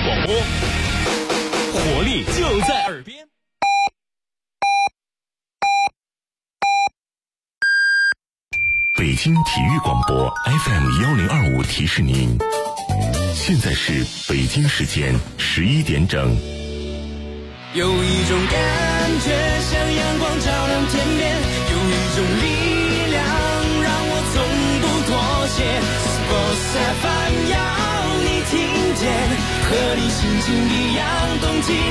广播，活力就在耳边。 北京体育广播 FM1025提示您，现在是北京时间11点整。 有一种感觉像阳光照亮天边，有一种力量让我从不妥协。Sports FM 要你听见，和你心情一样动起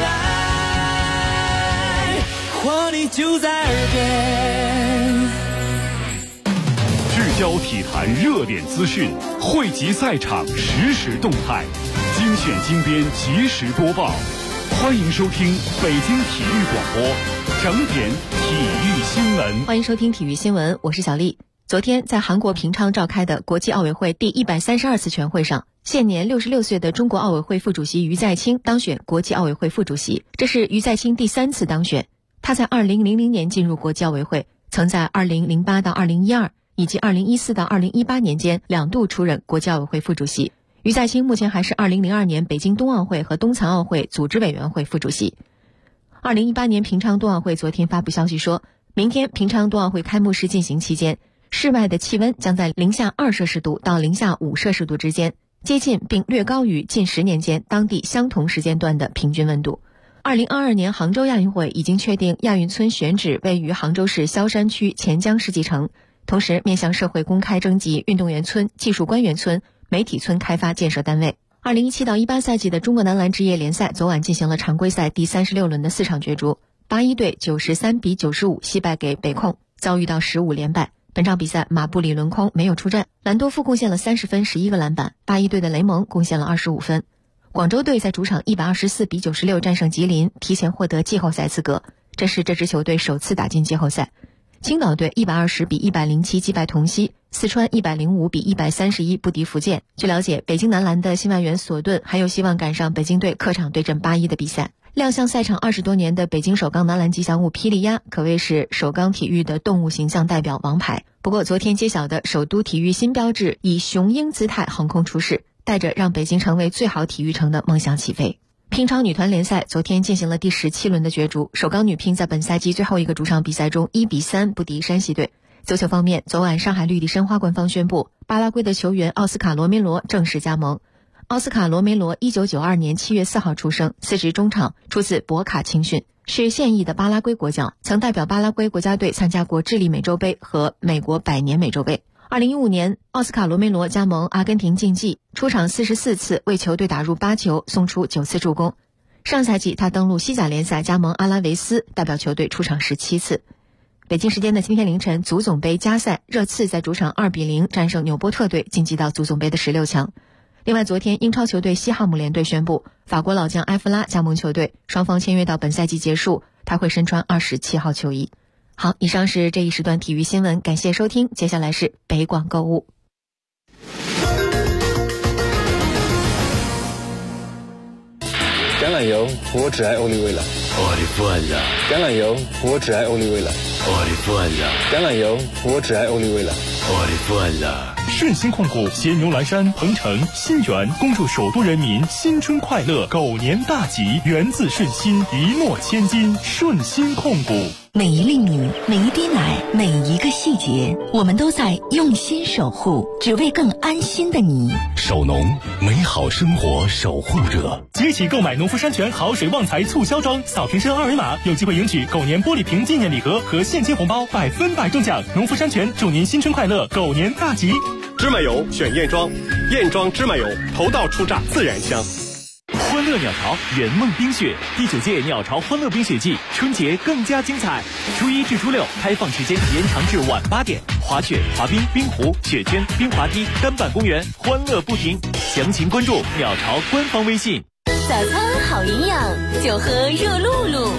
来，活力就在耳边。 聚焦体坛热点资讯，汇集赛场实时动态，精选精编及时播报。欢迎收听北京体育广播，整点体育新闻。 欢迎收听体育新闻，我是小丽。昨天在韩国平昌召开的国际奥委会第132次全会上，现年66岁的中国奥委会副主席于再清当选国际奥委会副主席，这是于再清第3次当选。他在2000年进入国际奥委会，曾在2008到2012以及2014到2018年间2度出任国际奥委会副主席。于再清目前还是2002年北京冬奥会和冬残奥会组织委员会副主席。2018年平昌冬奥会昨天发布消息说，明天平昌冬奥会开幕式进行期间，室外的气温将在-2摄氏度到-5摄氏度之间，接近并略高于近10年间当地相同时间段的平均温度。2022年杭州亚运会已经确定亚运村选址位于杭州市萧山区钱江世纪城，同时面向社会公开征集运动员村、技术官员村、媒体村开发建设单位。2017到18赛季的中国男篮职业联赛昨晚进行了常规赛第36轮的4场角逐，八一队93比95惜败给北控，遭遇到15连败。本场比赛马布里轮空没有出战，兰多夫贡献了30分11个篮板，八一队的雷蒙贡献了25分。广州队在主场124比96战胜吉林，提前获得季后赛资格，这是这支球队首次打进季后赛。青岛队120比107击败同曦，四川105比131不敌福建。据了解，北京男篮的新外援索顿还有希望赶上北京队客场对阵八一的比赛。亮相赛场20多年的北京首钢男篮吉祥物霹雳鸭可谓是首钢体育的动物形象代表王牌。不过昨天揭晓的首都体育新标志以雄鹰姿态横空出世，带着让北京成为最好体育城的梦想起飞。乒超女团联赛昨天进行了第17轮的角逐，首钢女乒在本赛季最后一个主场比赛中1比3不敌山西队。足球方面，昨晚上海绿地申花官方宣布，巴拉圭的球员奥斯卡·罗梅罗正式加盟。奥斯卡·罗梅罗1992年7月4号出生，司职中场，出自博卡青训，是现役的巴拉圭国脚，曾代表巴拉圭国家队参加过智利美洲杯和美国百年美洲杯。2015年，奥斯卡·罗梅罗加盟阿根廷竞技，出场44次，为球队打入8球，送出9次助攻。上赛季他登陆西甲联赛，加盟阿拉维斯，代表球队出场17次。北京时间的今天凌晨，足总杯加赛，热刺在主场2比0战胜纽波特队，晋级到足总杯的16强。另外，昨天英超球队西汉姆联队宣布，法国老将埃弗拉加盟球队，双方签约到本赛季结束，他会身穿27号球衣。好，以上是这一时段体育新闻，感谢收听，接下来是北广购物。 橄榄油，我只爱欧丽薇了。 我的天呀！ 橄榄油，我只爱欧丽薇了。 我的天呀！ 橄榄油，我只爱欧丽薇了。 我的天呀！ 顺心控股携牛栏山、鹏城、新源恭祝首都人民新春快乐，狗年大吉，源自顺心，一诺千金，顺心控股。 每一粒米，每一滴奶，每一个细节，我们都在用心守护，只为更安心的你。 首农，美好生活守护者。 即日起购买农夫山泉好水旺财促销装，扫瓶身2维码，有机会赢取狗年玻璃瓶纪念礼盒和现金红包，100%中奖。农夫山泉祝您新春快乐，狗年大吉。 芝麻油选燕庄，燕庄芝麻油，头道出榨自然香。 欢乐鸟巢圆梦冰雪第9届鸟巢欢乐冰雪季，春节更加精彩。初1至初6开放时间延长至晚8点，滑雪、滑冰、冰壶、雪圈、冰滑梯、单板公园，欢乐不停。详情关注鸟巢官方微信。 早餐好营养，就喝热露露。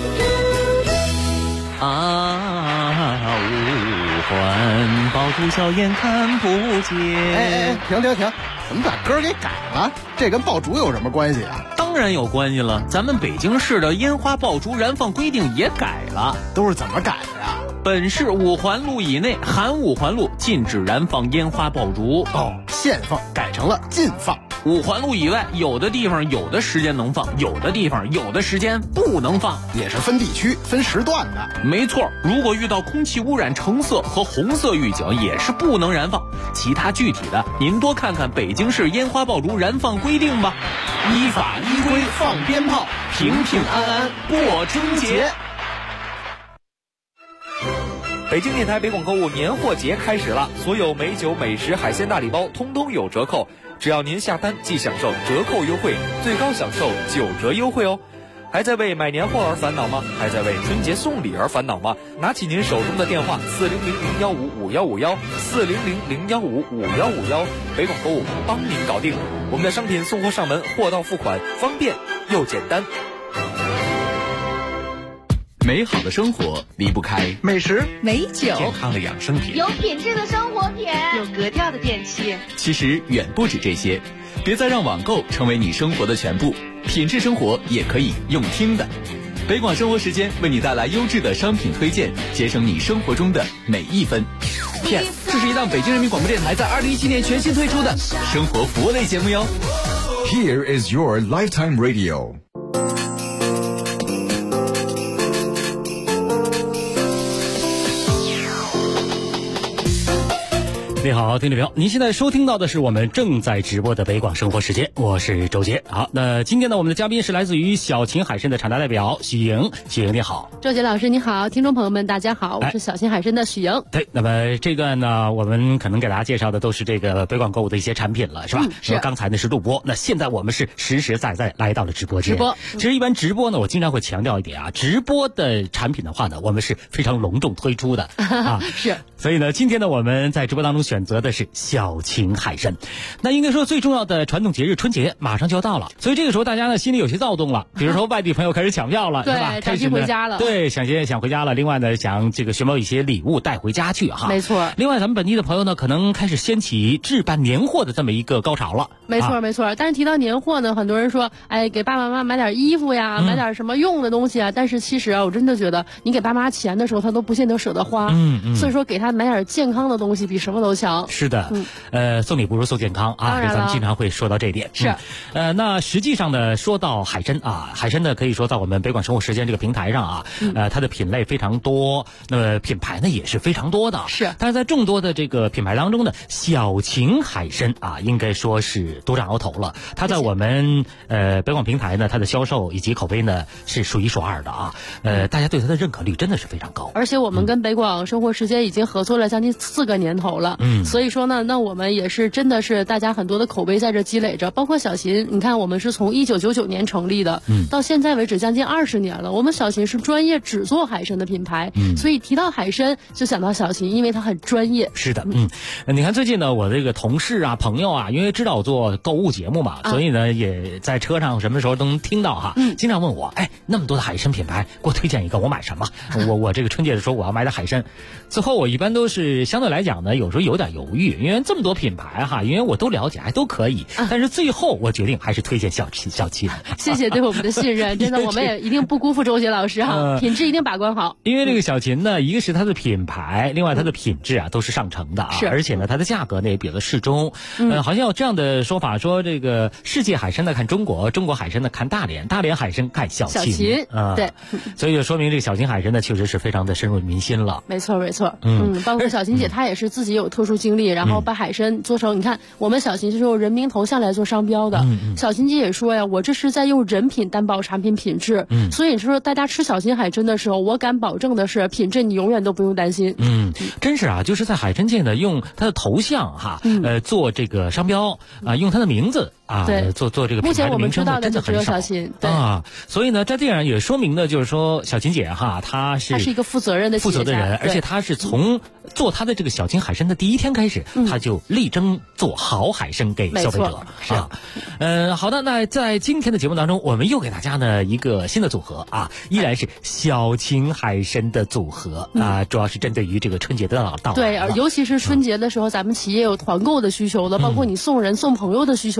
五环爆竹硝烟看不见。 停，怎么把歌给改了？这跟爆竹有什么关系啊？ 当然有关系了，咱们北京市的烟花爆竹燃放规定也改了。 都是怎么改的呀？ 本市5环路以内含5环路禁止燃放烟花爆竹。 限放改成了禁放。 5环路以外，有的地方有的时间能放，有的地方有的时间不能放， 也是分地区、分时段的。 没错，如果遇到空气污染橙色和红色预警，也是不能燃放。其他具体的，您多看看北京市烟花爆竹燃放规定吧。依法依规放鞭炮，平平安安过春节。 北京电台北广购物年货节开始了，所有美酒、美食、海鲜大礼包通通有折扣，只要您下单即享受折扣优惠，最高享受9折优惠哦。还在为买年货而烦恼吗？还在为春节送礼而烦恼吗？拿起您手中的电话，4000-0155-5151，4000-0155-5151，北广购物帮您搞定。我们的商品送货上门，货到付款，方便又简单。 美好的生活离不开美食、 美酒、 健康的养生品， 有品质的生活品， 有格调的电器。 其实远不止这些，别再让网购成为你生活的全部，品质生活也可以用听的。北广生活时间为你带来优质的商品推荐，节省你生活中的每一分。Yes， 这是一档北京人民广播电台在2017年全新推出的生活服务类节目哟。 Here is your lifetime radio。 你好，听众朋友，您现在收听到的是我们正在直播的北广生活时间，我是周杰。好，那今天呢，我们的嘉宾是来自于小秦海参的厂家代表许莹。许莹你好。 周杰老师你好，听众朋友们大家好，我是小秦海参的许莹。 对，那么这段呢，我们可能给大家介绍的都是这个北广购物的一些产品了，是吧？ 是。 刚才呢是录播，那现在我们是实实在在来到了直播间。 直播。 其实一般直播呢，我经常会强调一点啊，直播的产品的话呢，我们是非常隆重推出的啊。 是。 所以呢，今天呢，我们在直播当中选择的是小秦海参。那应该说最重要的传统节日春节马上就要到了，所以这个时候大家呢心里有些躁动了，比如说外地朋友开始抢票了， 对， 是吧？ 开始回家了， 对，想回家了。另外呢，想这个寻找一些礼物带回家去哈。 没错。 另外，咱们本地的朋友呢，可能开始掀起置办年货的这么一个高潮了。 没错，没错。但是提到年货呢，很多人说，哎，给爸爸妈妈买点衣服呀，买点什么用的东西啊。但是其实啊，我真的觉得，你给爸妈钱的时候，他都不见得舍得花。所以说，给他买点健康的东西比什么都强。 是的。送礼不如送健康啊，这咱们经常会说到这一点。 是。 那实际上呢，说到海参啊，海参呢可以说在我们北广生活时间这个平台上啊，它的品类非常多，那么品牌呢也是非常多的。 是。 但是在众多的这个品牌当中呢，小秦海参啊，应该说是独占鳌头了。它在我们北广平台呢，它的销售以及口碑呢是数一数二的啊。大家对它的认可率真的是非常高。 而且我们跟北广生活时间已经合作了将近4个年头了。所以说呢，那我们也是真的是大家很多的口碑在这积累着，包括小秦，你看我们是从1999年成立的，到现在为止将近20年了。我们小秦是专业只做海参的品牌，所以提到海参就想到小秦，因为它很专业。 是的，你看最近呢，我这个同事啊、朋友啊，因为知道我做购物节目嘛，所以呢也在车上什么时候都能听到哈，经常问我，哎，那么多的海参品牌，给我推荐一个，我买什么？我这个春节的时候我要买点海参，最后我一般都是相对来讲呢，有时候有点犹豫，因为这么多品牌哈，因为我都了解，还都可以，但是最后我决定还是推荐小秦。 谢谢对我们的信任，真的我们也一定不辜负周杰老师哈，品质一定把关好。 因为这个小秦呢，一个是它的品牌，另外它的品质啊都是上乘的啊，而且呢它的价格呢也比较适中。好像有这样的说法，说这个世界海参呢看中国，中国海参呢看大连，大连海参看小秦啊，对， 所以就说明这个小秦海参呢确实是非常的深入民心了。 没错没错，包括小秦姐她也是自己有特殊经历，然后把海参做成，你看我们小秦是用人名头像来做商标的。小秦姐也说呀，我这是在用人品担保产品品质。所以说大家吃小秦海参的时候，我敢保证的是品质你永远都不用担心。 真是啊，就是在海参界呢，用它的头像哈，做这个商标啊，用它的名字啊，做这个品牌的名称，真的很少啊。所以呢，在这样也说明呢，就是说小秦姐哈，她是一个负责任的人，而且她是从做她的这个小秦海参的第一天开始，她就力争做好海参给消费者啊。好的，那在今天的节目当中，我们又给大家呢一个新的组合啊，依然是小秦海参的组合啊，主要是针对于这个春节的到来。 对，尤其是春节的时候，咱们企业有团购的需求的，包括你送人送朋友的需求的，这档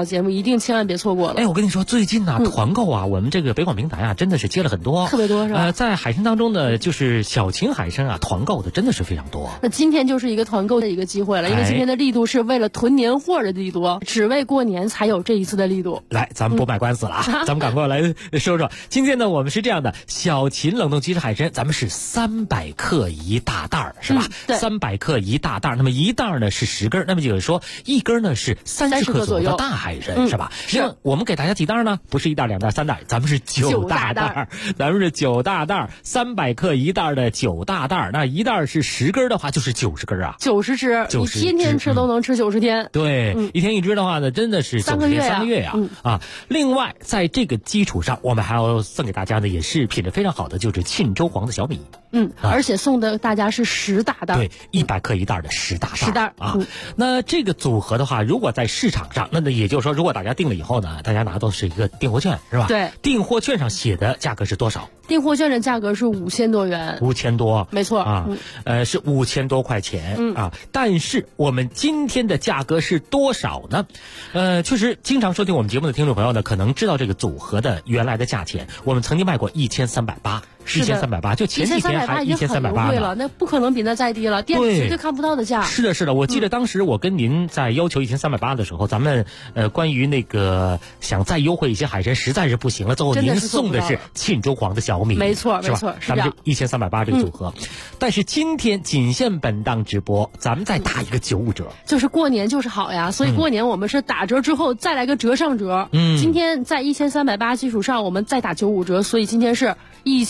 档节目一定千万别错过了。 哎，我跟你说，最近呢，团购啊，我们这个北广平台啊，真的是接了很多， 特别多是吧？ 在海参当中呢，就是小秦海参啊，团购的真的是非常多。 那今天就是一个团购的一个机会了，因为今天的力度是为了囤年货的力度，只为过年才有这一次的力度。 来，咱们不卖官司了啊，咱们赶快来说说。今天呢，我们是这样的，小秦冷冻鸡翅海参，咱们是300克一大袋儿，是吧？ 对 ，300克一大袋儿，那么一袋儿呢是10根，那么就是说一根呢是30克左右的大海参，是吧？是。我们给大家几袋呢？不是1袋、2袋、3袋，咱们是9大袋，咱们是9大袋，300克一袋的9大袋，那一袋是10根的话，就是90根啊 ，90只，你天天吃都能吃90天。 对，一天一只的话呢，真的是 3个月 3个月呀！啊，另外在这个基础上，我们还要送给大家的也是品质非常好的，就是沁州黄的小米。 而且送的大家是10大袋， 对，100克一袋的10大袋 ，10袋啊。那这个组合的话，如果在市场上，那也就是说，如果大家订了以后呢，大家拿到是一个订货券，是吧？ 对， 订货券上写的价格是多少？ 订货券的价格是5000多元 ，5000多， 没错啊，是5000多块钱啊。但是我们今天的价格是多少呢？确实，经常收听我们节目的听众朋友呢，可能知道这个组合的原来的价钱。我们曾经卖过1380，1380，就前几天还1380 了，那不可能比那再低了，店里绝对看不到的价。 是的，是的，我记得当时我跟您在要求1380的时候，咱们关于那个想再优惠一些海参，实在是不行了，最后您送的是沁州黄的小米， 没错， 是吧？ 没错， 咱们是1380这个组合。但是今天仅限本档直播，咱们再打一个95折， 就是过年就是好呀，所以过年我们是打折之后再来个折上折。今天在1380基础上，我们再打95折，所以今天是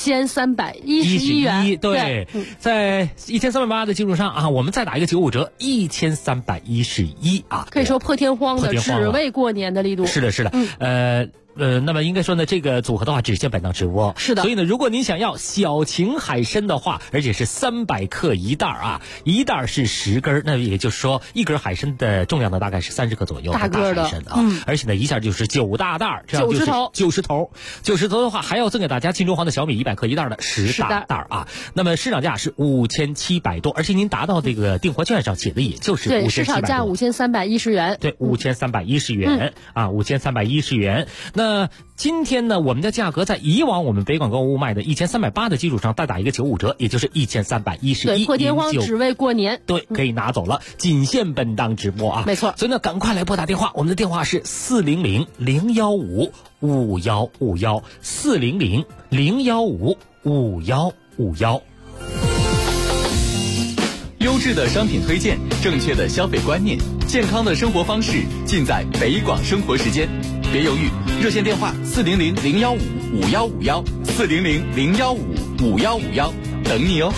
1311元。 对，在1380的基础上啊，我们再打一个95折，1311啊， 可以说破天荒的，只为过年的力度。 是的，是的，那么应该说呢，这个组合的话只限本档直播， 是的。 所以呢，如果您想要小秦海参的话，而且是300克一袋啊，一袋是10根，那也就是说一根海参的重量呢大概是30克左右， 大个的海参啊，而且呢一下就是9大袋，这样就是90头的话，还要赠给大家沁州黄的小米100克一袋的10大袋啊。那么市场价是5700多，而且您达到这个订货券上写的也就是5700多， 对，市场价5310元， 对，5310元啊，5310元。那今天呢，我们的价格在以往我们北广购物卖的1380的基础上再打一个95折，也就是1311， 对，破天荒只为过年， 对，可以拿走了，仅限本档直播啊， 没错。 所以呢，赶快来拨打电话，我们的电话是400-015-5151，400-015-5151。 优质的商品推荐，正确的消费观念，健康的生活方式，尽在北广生活时间。别犹豫，热线电话400-015-5151，400-015-5151，等你哦。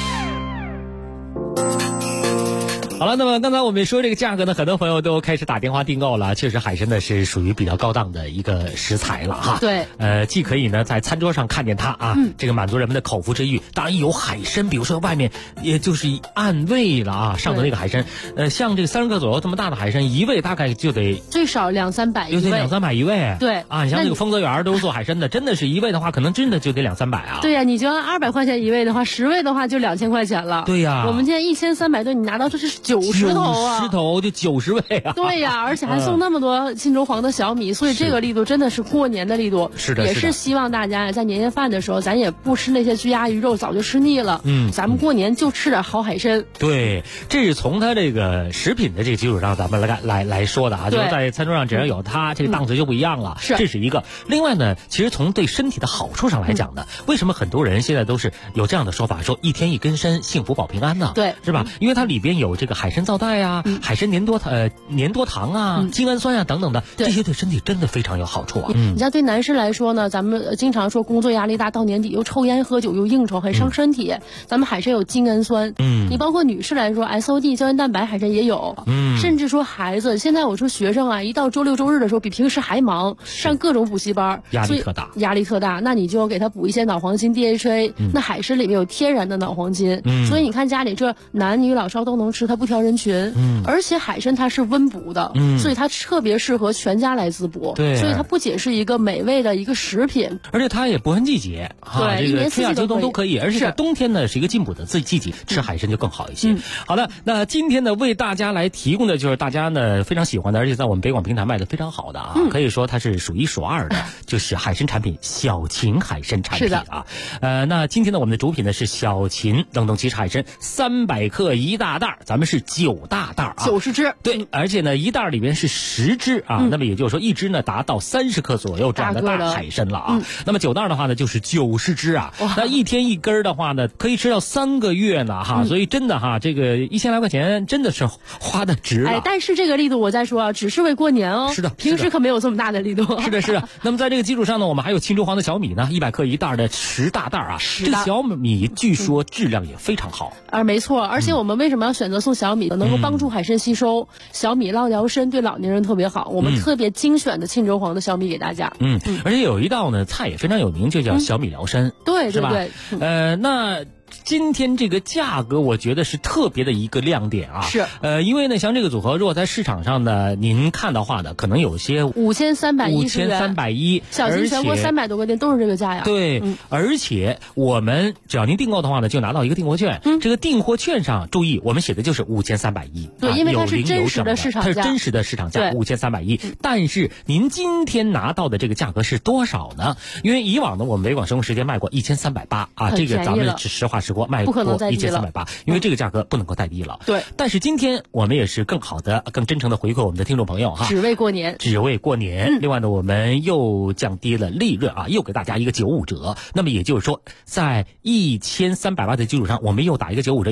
好了，那么刚才我们说这个价格呢，很多朋友都开始打电话订购了。确实，海参呢是属于比较高档的一个食材了哈。 对， 既可以呢在餐桌上看见它啊，这个满足人们的口腹之欲。当然有海参，比如说外面也就是按位了啊，上的那个海参，像这个30克左右这么大的海参，一位大概就得最少200-300一位， 就得200-300一位。 对啊，你像这个丰泽园都是做海参的，真的是一位的话，可能真的就得200-300啊。 对呀，你就按200块钱一位的话，10位的话就2000块钱了。 对呀， 我们现在1300多，你拿到这是90头啊 ，90头就90位啊！ 对呀，而且还送那么多沁州黄的小米，所以这个力度真的是过年的力度。 是的， 也是希望大家在年夜饭的时候，咱也不吃那些鸡鸭鱼肉，早就吃腻了。咱们过年就吃点好海参。 对，这是从它这个食品的这个基础上，咱们来说的啊，就是在餐桌上只要有它，这个档次就不一样了。 是， 这是一个。另外呢，其实从对身体的好处上来讲呢，为什么很多人现在都是有这样的说法，说1天1根参，幸福保平安呢？ 对， 是吧？因为它里边有这个海参皂苷啊，海参粘多糖啊，精氨酸啊等等的，这些对身体真的非常有好处啊。 你像对男士来说呢，咱们经常说工作压力大，到年底又抽烟喝酒又应酬，很伤身体。咱们海参有精氨酸，你包括女士来说 SOD 胶原蛋白海参也有，甚至说孩子，现在我说学生啊，一到周六周日的时候比平时还忙，上各种补习班， 压力特大， 那你就给他补一些脑黄金 DHA，那海参里面有天然的脑黄金，所以你看家里这男女老少都能吃，它不不挑人群，而且海参它是温补的，所以它特别适合全家来滋补。 对， 所以它不仅是一个美味的一个食品， 而且它也不分季节， 对， 这个春夏秋冬都可以。而且在冬天呢是一个进补的季节，吃海参就更好一些。好的，那今天呢为大家来提供的就是大家呢非常喜欢的，而且在我们北广平台卖的非常好的可以说它是数一数二的，就是海参产品小秦海参产品啊。那今天呢我们的主品呢是小秦冷冻奇士海参300克一大袋，咱们是9大袋啊 ，90只。 对，而且呢一袋里边是10只啊，那么也就是说一只呢达到30克左右这样的大海参了啊。那么9袋的话呢就是90只啊，那一天一根的话呢可以吃到3个月呢哈，所以真的哈，这个1000来块钱真的是花的值了。 但是这个力度我再说啊，只是为过年哦。 是的， 平时可没有这么大的力度。 是的，是的。那么在这个基础上呢，我们还有青州黄的小米呢，100克一袋的10大袋啊。这个小米据说质量也非常好。 没错，而且我们为什么要选择送小米呢？能够帮助海参吸收，小米捞疗身，对老年人特别好。我们特别精选的青州黄的小米给大家。 而且有一道呢菜也非常有名，就叫小米疗身。 对， 是吧？ 对。 那今天这个价格我觉得是特别的一个亮点啊， 是因为呢像这个组合如果在市场上呢您看的话呢，可能有些 5310，小秦全国300多个店都是这个价呀。 对，而且我们只要您订购的话呢，就拿到一个订货券，这个订货券上注意我们写的就是5310， 对，因为它是真实的市场价， 它是真实的市场价5310，但是您今天拿到的这个价格是多少呢？因为以往呢我们北广生活时间卖过1380啊，这个咱们实话实说卖过1380，因为这个价格不能够再低了。 对， 但是今天我们也是更好的、更真诚的回馈我们的听众朋友哈， 只为过年。 另外呢，我们又降低了利润啊，又给大家一个95折。那么也就是说，在1380的基础上，我们又打一个95折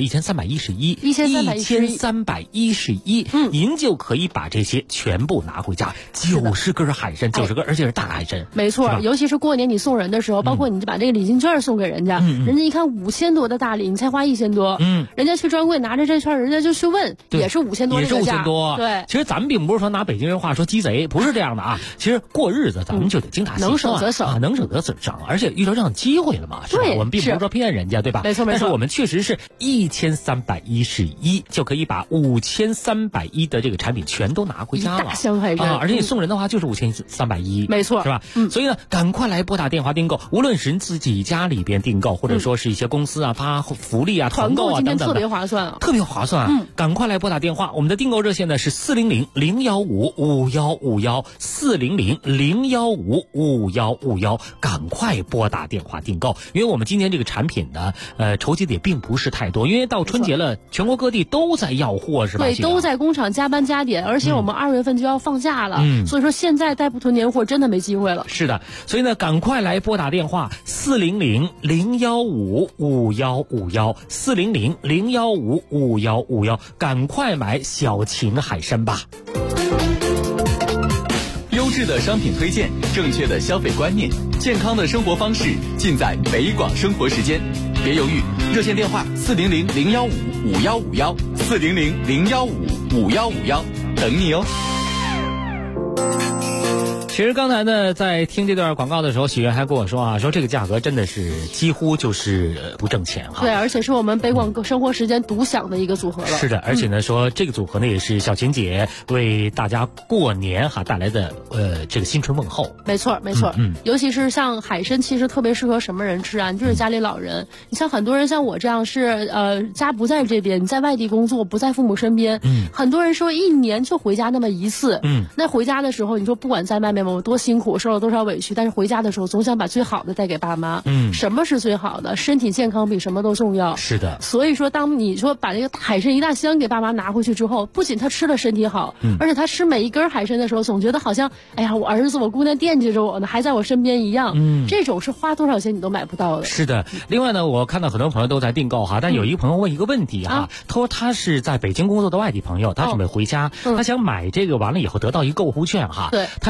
，1311，您就可以把这些全部拿回家，90根海参，90根，而且是大海参。 没错，尤其是过年你送人的时候，包括你就把这个礼金券送给人家，人家一看5000多的大礼，你才花1000多，人家去专柜拿着这券，人家就去问，也是5000多， 也是5000多。 对， 其实咱们并不是说拿北京人话说鸡贼，不是这样的啊。其实过日子咱们就得精打细算， 能省则省， 能省则省，而且遇到这样的机会了嘛，是吧？我们并不是说骗人家，对吧？ 没错。 但是我们确实是1311就可以把5310的这个产品全都拿回家了， 大箱海参而且你送人的话就是5310， 没错， 是吧？所以呢，赶快来拨打电话订购，无论是自己家里边订购，或者说是一些公司啊发福利啊、团购啊等等的， 特别划算， 特别划算。赶快来拨打电话，我们的订购热线呢是400-015-5151，400-015-5151，赶快拨打电话订购，因为我们今天这个产品呢，筹集的也并不是太多，因为到春节了，全国各地都在要货，是吧？ 对，都在工厂加班加点，而且我们2月份就要放假了，所以说现在再不囤年货真的没机会了。 是的，所以呢，赶快来拨打电话400-015-5151，400-015-5151，赶快买小秦海参吧。 优质的商品推荐，正确的消费观念，健康的生活方式，尽在北广生活时间。别犹豫，热线电话400-015-5151，400-015-5151，等你哦。 其实刚才呢，在听这段广告的时候，喜悦还跟我说啊，说这个价格真的是几乎就是不挣钱哈。 对，而且是我们北广生活时间独享的一个组合了。 是的，而且呢，说这个组合呢也是小秦姐为大家过年哈带来的这个新春问候。 没错。尤其是像海参，其实特别适合什么人吃啊？你就是家里老人，你像很多人像我这样是家不在这边，你在外地工作，不在父母身边，很多人说一年就回家那么一次，那回家的时候，你说不管在外面我多辛苦，受了多少委屈，但是回家的时候总想把最好的带给爸妈。什么是最好的？身体健康比什么都重要。 是的。 所以说，当你说把这个海参一大箱给爸妈拿回去之后，不仅他吃了身体好，而且他吃每一根海参的时候，总觉得好像，哎呀，我儿子、我姑娘惦记着我呢，还在我身边一样。这种是花多少钱你都买不到的。 是的。另外呢，我看到很多朋友都在订购哈，但有一个朋友问一个问题哈，他说他是在北京工作的外地朋友，他准备回家，他想买这个完了以后得到一个购物券哈。 对。 他说他是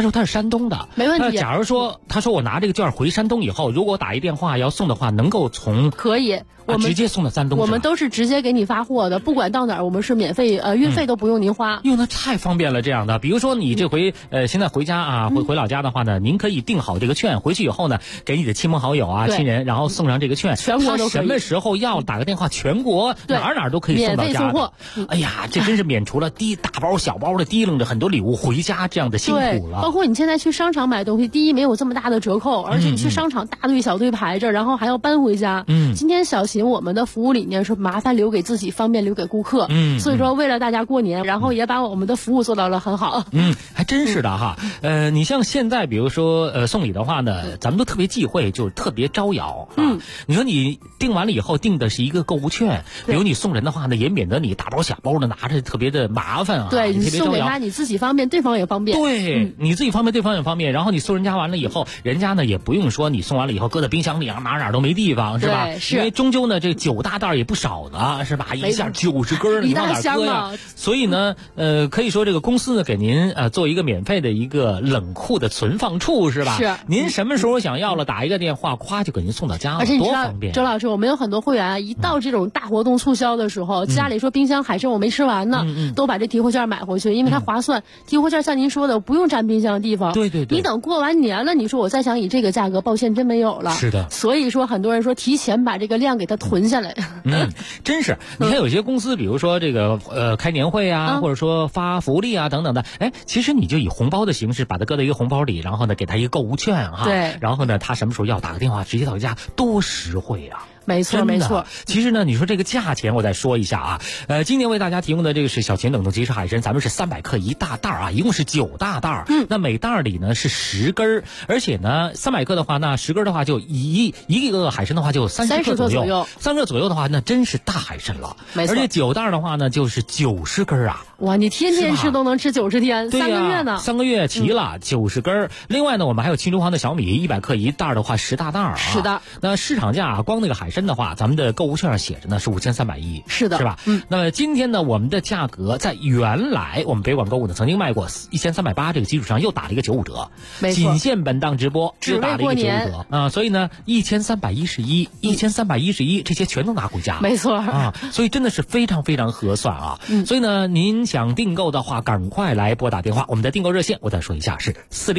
山东的， 没问题。 假如说他说我拿这个券回山东以后，如果我打一电话要送的话，能够从可以。我们直接送到山东， 我们都是直接给你发货的，不管到哪儿，我们是免费，运费都不用您花。 那太方便了，这样的。比如说你这回现在回家啊，回老家的话呢，您可以订好这个券，回去以后呢，给你的亲朋好友啊、亲人，然后送上这个券， 全国都可以。 他什么时候要打个电话，全国哪都可以送到家的。 免费送货。 哎呀，这真是免除了大包小包的提楞着很多礼物回家这样的辛苦了。 包括你现在去商场买东西，第一没有这么大的折扣，而且你去商场大队小队排着，然后还要搬回家。今天小秦我们的服务理念是麻烦留给自己，方便留给顾客。所以说为了大家过年，然后也把我们的服务做到了很好。 还真是的哈。你像现在比如说送礼的话呢，咱们都特别忌讳，就是特别招摇。你说你订完了以后订的是一个购物券，比如你送人的话呢，也免得你大包小包的拿着特别的麻烦啊。 对，你送给他你自己方便，对方也方便。 对，你自己方便，对方也方便。然后你送人家完了以后，人家呢也不用说你送完了以后搁在冰箱里啊，哪都没地方，是吧？因为终究呢这9大袋也不少的，是吧？一下90根，你往哪搁呀？所以呢，可以说这个公司呢给您做一个免费的一个冷库的存放处，是吧？ 是。 您什么时候想要了，打一个电话，咵就给您送到家了， 而且你知道， 多方便。 周老师，我们有很多会员啊，一到这种大活动促销的时候，家里说冰箱海参我没吃完呢，都把这提货券买回去，因为它划算。提货券像您说的，不用占冰箱的地方。 对。 你等过完年了，你说我再想以这个价格，抱歉真没有了。 是的。 所以说很多人说提前把这个量给它囤下来。 真是。你看有些公司，比如说这个开年会啊，或者说发福利啊等等的，其实你就以红包的形式把它搁在一个红包里，然后呢给他一个购物券哈。 对。 然后呢他什么时候要打个电话直接到家，多实惠啊。 没错。 其实呢，你说这个价钱，我再说一下啊。今年为大家提供的这个是小秦冷冻即食海参，咱们是300克一大袋啊，一共是9大袋。那每袋里呢是10根，而且呢300克的话，那10根的话就一个海参的话就30克左右。30克左右的话，那真是大海参了。 没错。 而且9袋的话呢，就是90根啊。 哇，你天天吃都能吃90天，3个月呢 ？3个月齐了，90根。另外呢，我们还有青州黄的小米100克一袋的话10大袋啊。 是的。 那市场价光那个海参的话，咱们的购物券上写着呢是5310。 是的。 是吧？那么今天呢，我们的价格在原来我们北广购物呢曾经卖过1380这个基础上又打了一个95折。 没错。 仅限本档直播只打了一个95折啊，所以呢1311这些全都拿回家。 没错啊，所以真的是非常非常合算啊。所以呢，您想订购的话，赶快来拨打电话，我们的订购热线我再说一下是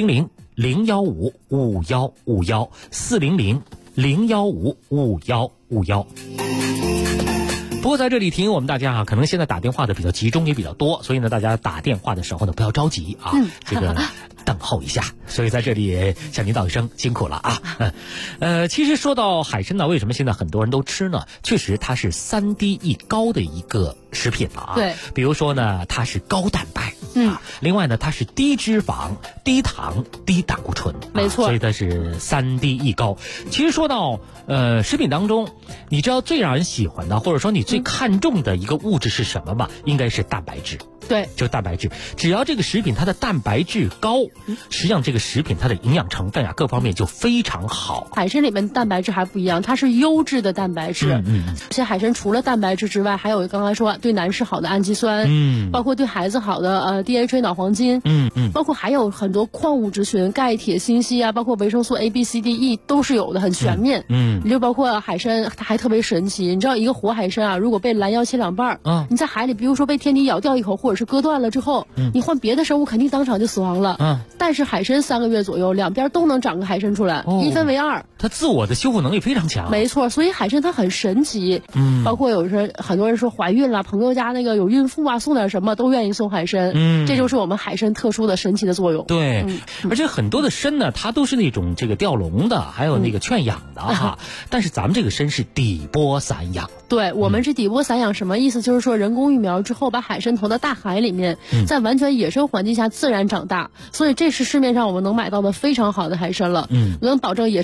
400-015-5151，400-015-5151。不过在这里提醒我们大家可能现在打电话的比较集中也比较多，所以呢大家打电话的时候呢不要着急啊，这个等候一下。所以在这里也向您道一声辛苦了啊。其实说到海参呢，为什么现在很多人都吃呢？确实它是3低一高的一个食品了啊。 对。 比如说呢，它是高蛋白。另外呢，它是低脂肪、低糖、低胆固醇。 没错。 所以它是3低一高。其实说到食品当中，你知道最让人喜欢的，或者说你最看重的一个物质是什么吗？应该是蛋白质。 对， 就蛋白质，只要这个食品它的蛋白质高，实际上这个食品它的营养成分各方面就非常好。 海参里面蛋白质还不一样，它是优质的蛋白质。这些海参除了蛋白质之外，还有刚才说对男士好的氨基酸，包括对孩子好的DHA 脑黄金，包括还有很多矿物质群，钙、铁、锌、硒啊，包括维生素 A、B、C、D、E 都是有的，很全面。你就包括海参，它还特别神奇。你知道一个活海参啊，如果被拦腰切2半，你在海里，比如说被天敌咬掉一口，或者是割断了之后，你换别的生物肯定当场就死亡了。但是海参3个月左右，两边都能长个海参出来，一分为2。 它自我的修复能力非常强。 没错，所以海参它很神奇。包括很多人说怀孕了，朋友家那个有孕妇啊，送点什么都愿意送海参。这就是我们海参特殊的神奇的作用。 对，而且很多的参呢，它都是那种这个吊笼的，还有那个圈养的哈。但是咱们这个参是底波散养。 对，我们是底波散养，什么意思？就是说人工育苗之后，把海参投到大海里面，在完全野生环境下自然长大。所以这是市面上我们能买到的非常好的海参了。能保证野生环境下的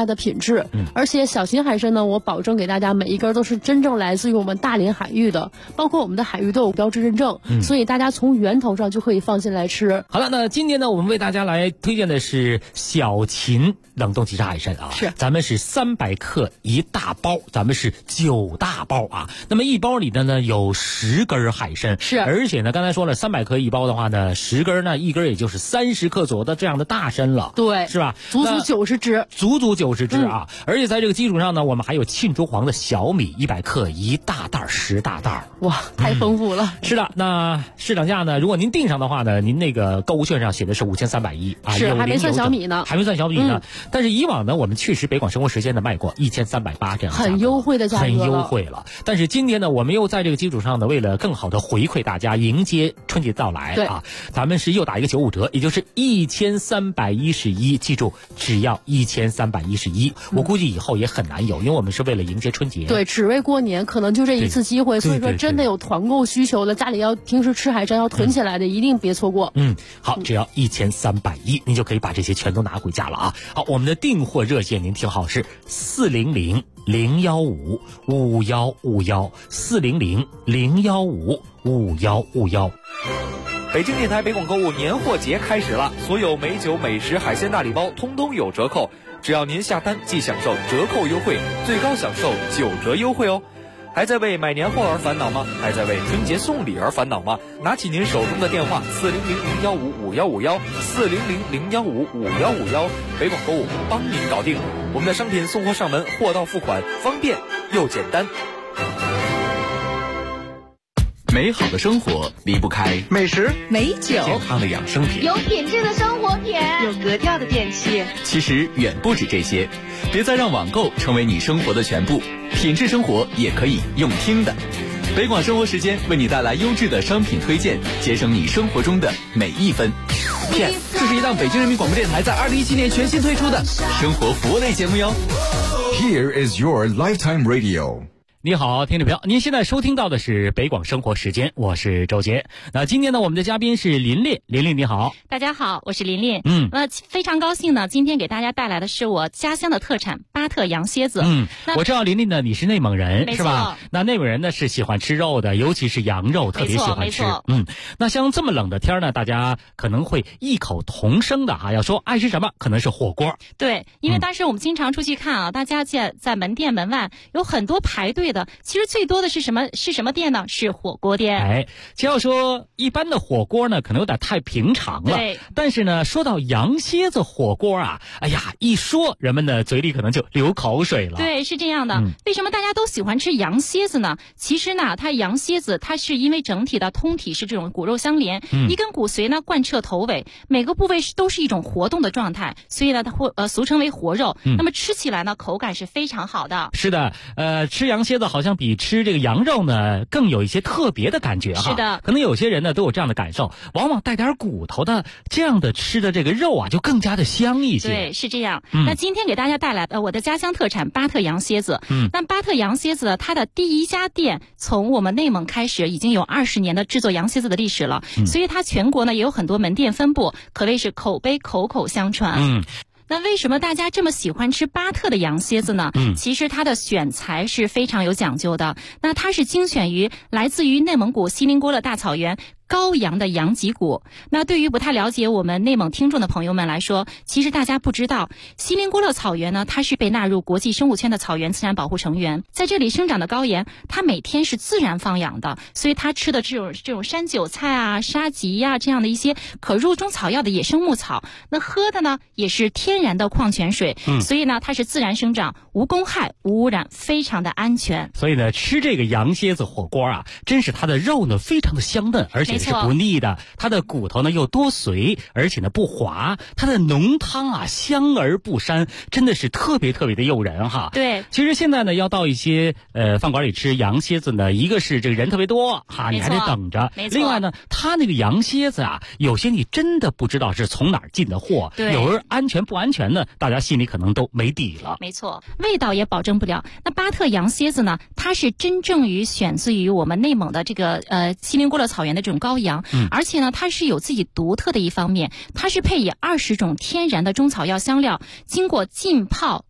的品质。而且小型海参呢，我保证给大家每一根都是真正来自于我们大连海域的，包括我们的海域都有标志认证，所以大家从源头上就可以放心来吃。 好了，那今天呢，我们为大家来推荐的是小秦冷冻即食海参啊， 是咱们是300克一大包，咱们是9大包啊。那么一包里的呢有10根海参， 是， 而且呢刚才说了300克一包的话呢，10根呢一根也就是30克左右的这样的大参了， 对， 是吧？ 足足90只， 足足90只啊！而且在这个基础上呢，我们还有沁珠黄的小米100克一大袋10大袋， 哇，太丰富了。 是的，那市场价呢，如果您订上的话呢，您那个购物券上写的是5310啊， 是还没算小米呢， 还没算小米呢。但是以往呢，我们确实北广生活时间呢卖过1380这样， 很优惠的价格， 很优惠了。但是今天呢，我们又在这个基础上呢，为了更好的回馈大家，迎接春节到来啊，咱们是又打一个95折，也就是1311，记住，只要1311。我估计以后也很难有，因为我们是为了迎接春节， 对，只为过年，可能就这一次机会。所以说，真的有团购需求的，家里要平时吃海参要囤起来的，一定别错过。 好，只要1310，您就可以把这些全都拿回家了啊。好，我们的订货热线您听好，是400-015-5151，400-015-5151。 北京电台北广购物年货节开始了，所有美酒、美食、海鲜大礼包通通有折扣，只要您下单即享受折扣优惠，最高享受9折优惠哦。还在为买年货而烦恼吗？还在为春节送礼而烦恼吗？拿起您手中的电话400-015-5151，400-015-5151，北广购物帮您搞定。我们的商品送货上门，货到付款，方便又简单。 美好的生活离不开美食、 美酒、 健康的养生品、 有品质的生活品、 有格调的电器。 其实远不止这些，别再让网购成为你生活的全部，品质生活也可以用听的。北广生活时间为你带来优质的商品推荐，节省你生活中的每一分。Yes， 这是一档北京人民广播电台在2017年全新推出的生活服务类节目哟。 Here is your lifetime radio。 你好，听众朋友，您现在收听到的是北广生活时间，我是周杰。那今天呢，我们的嘉宾是琳琳，琳琳你好。 大家好，我是琳琳。非常高兴呢，今天给大家带来的是我家乡的特产巴特羊蝎子。 我知道琳琳呢，你是内蒙人是吧？那内蒙人呢是喜欢吃肉的，尤其是羊肉，特别喜欢吃。那像这么冷的天呢，大家可能会异口同声的要说爱吃什么，可能是火锅。 对，因为当时我们经常出去看啊，大家在门店门外有很多排队的，其实最多的是什么店呢？是火锅店。 只要说一般的火锅呢，可能有点太平常了。 对。 但是呢，说到羊蝎子火锅啊，哎呀，一说人们的嘴里可能就流口水了。 对，是这样的。为什么大家都喜欢吃羊蝎子呢？其实呢，它羊蝎子它是因为整体的通体是这种骨肉相连，一根骨髓呢贯彻头尾，每个部位都是一种活动的状态，所以呢它俗称为活肉。那么吃起来呢口感是非常好的。 是的，吃羊蝎子好像比吃这个羊肉呢更有一些特别的感觉是的， 可能有些人呢都有这样的感受，往往带点骨头的这样的吃的这个肉啊就更加的香一些。 对，是这样。那今天给大家带来我的家乡特产巴特羊蝎子。那巴特羊蝎子呢，它的第一家店从我们内蒙开始已经有20年的制作羊蝎子的历史了，所以它全国呢也有很多门店分布，可谓是口碑口口相传。那为什么大家这么喜欢吃巴特的羊蝎子呢？其实它的选材是非常有讲究的。那它是精选于来自于内蒙古锡林郭勒大草原羔羊的羊脊骨。那对于不太了解我们内蒙听众的朋友们来说，其实大家不知道，锡林郭勒草原呢，它是被纳入国际生物圈的草原自然保护成员。在这里生长的羔羊，它每天是自然放养的，所以它吃的这种山韭菜啊、沙棘呀这样的一些可入中草药的野生牧草，那喝的呢也是天然的矿泉水，所以呢它是自然生长，无公害、无污染，非常的安全。 所以呢，吃这个羊蝎子火锅啊，真是它的肉呢非常的香嫩，而且是不腻的，它的骨头呢又多髓，而且呢不滑，它的浓汤啊香而不膻，真的是特别特别的诱人哈。 对， 其实现在呢要到一些饭馆里吃羊蝎子呢，一个是这个人特别多哈，你还得等着；另外呢，它那个羊蝎子啊，有些你真的不知道是从哪儿进的货，有人安全不安全呢，大家心里可能都没底了。 没错，味道也保证不了。那巴特羊蝎子呢，它是真正选自于我们内蒙的这个锡林郭勒草原的这种羔羊。而且呢，它是有自己独特的一方面，它是配以20种天然的中草药香料，经过浸泡、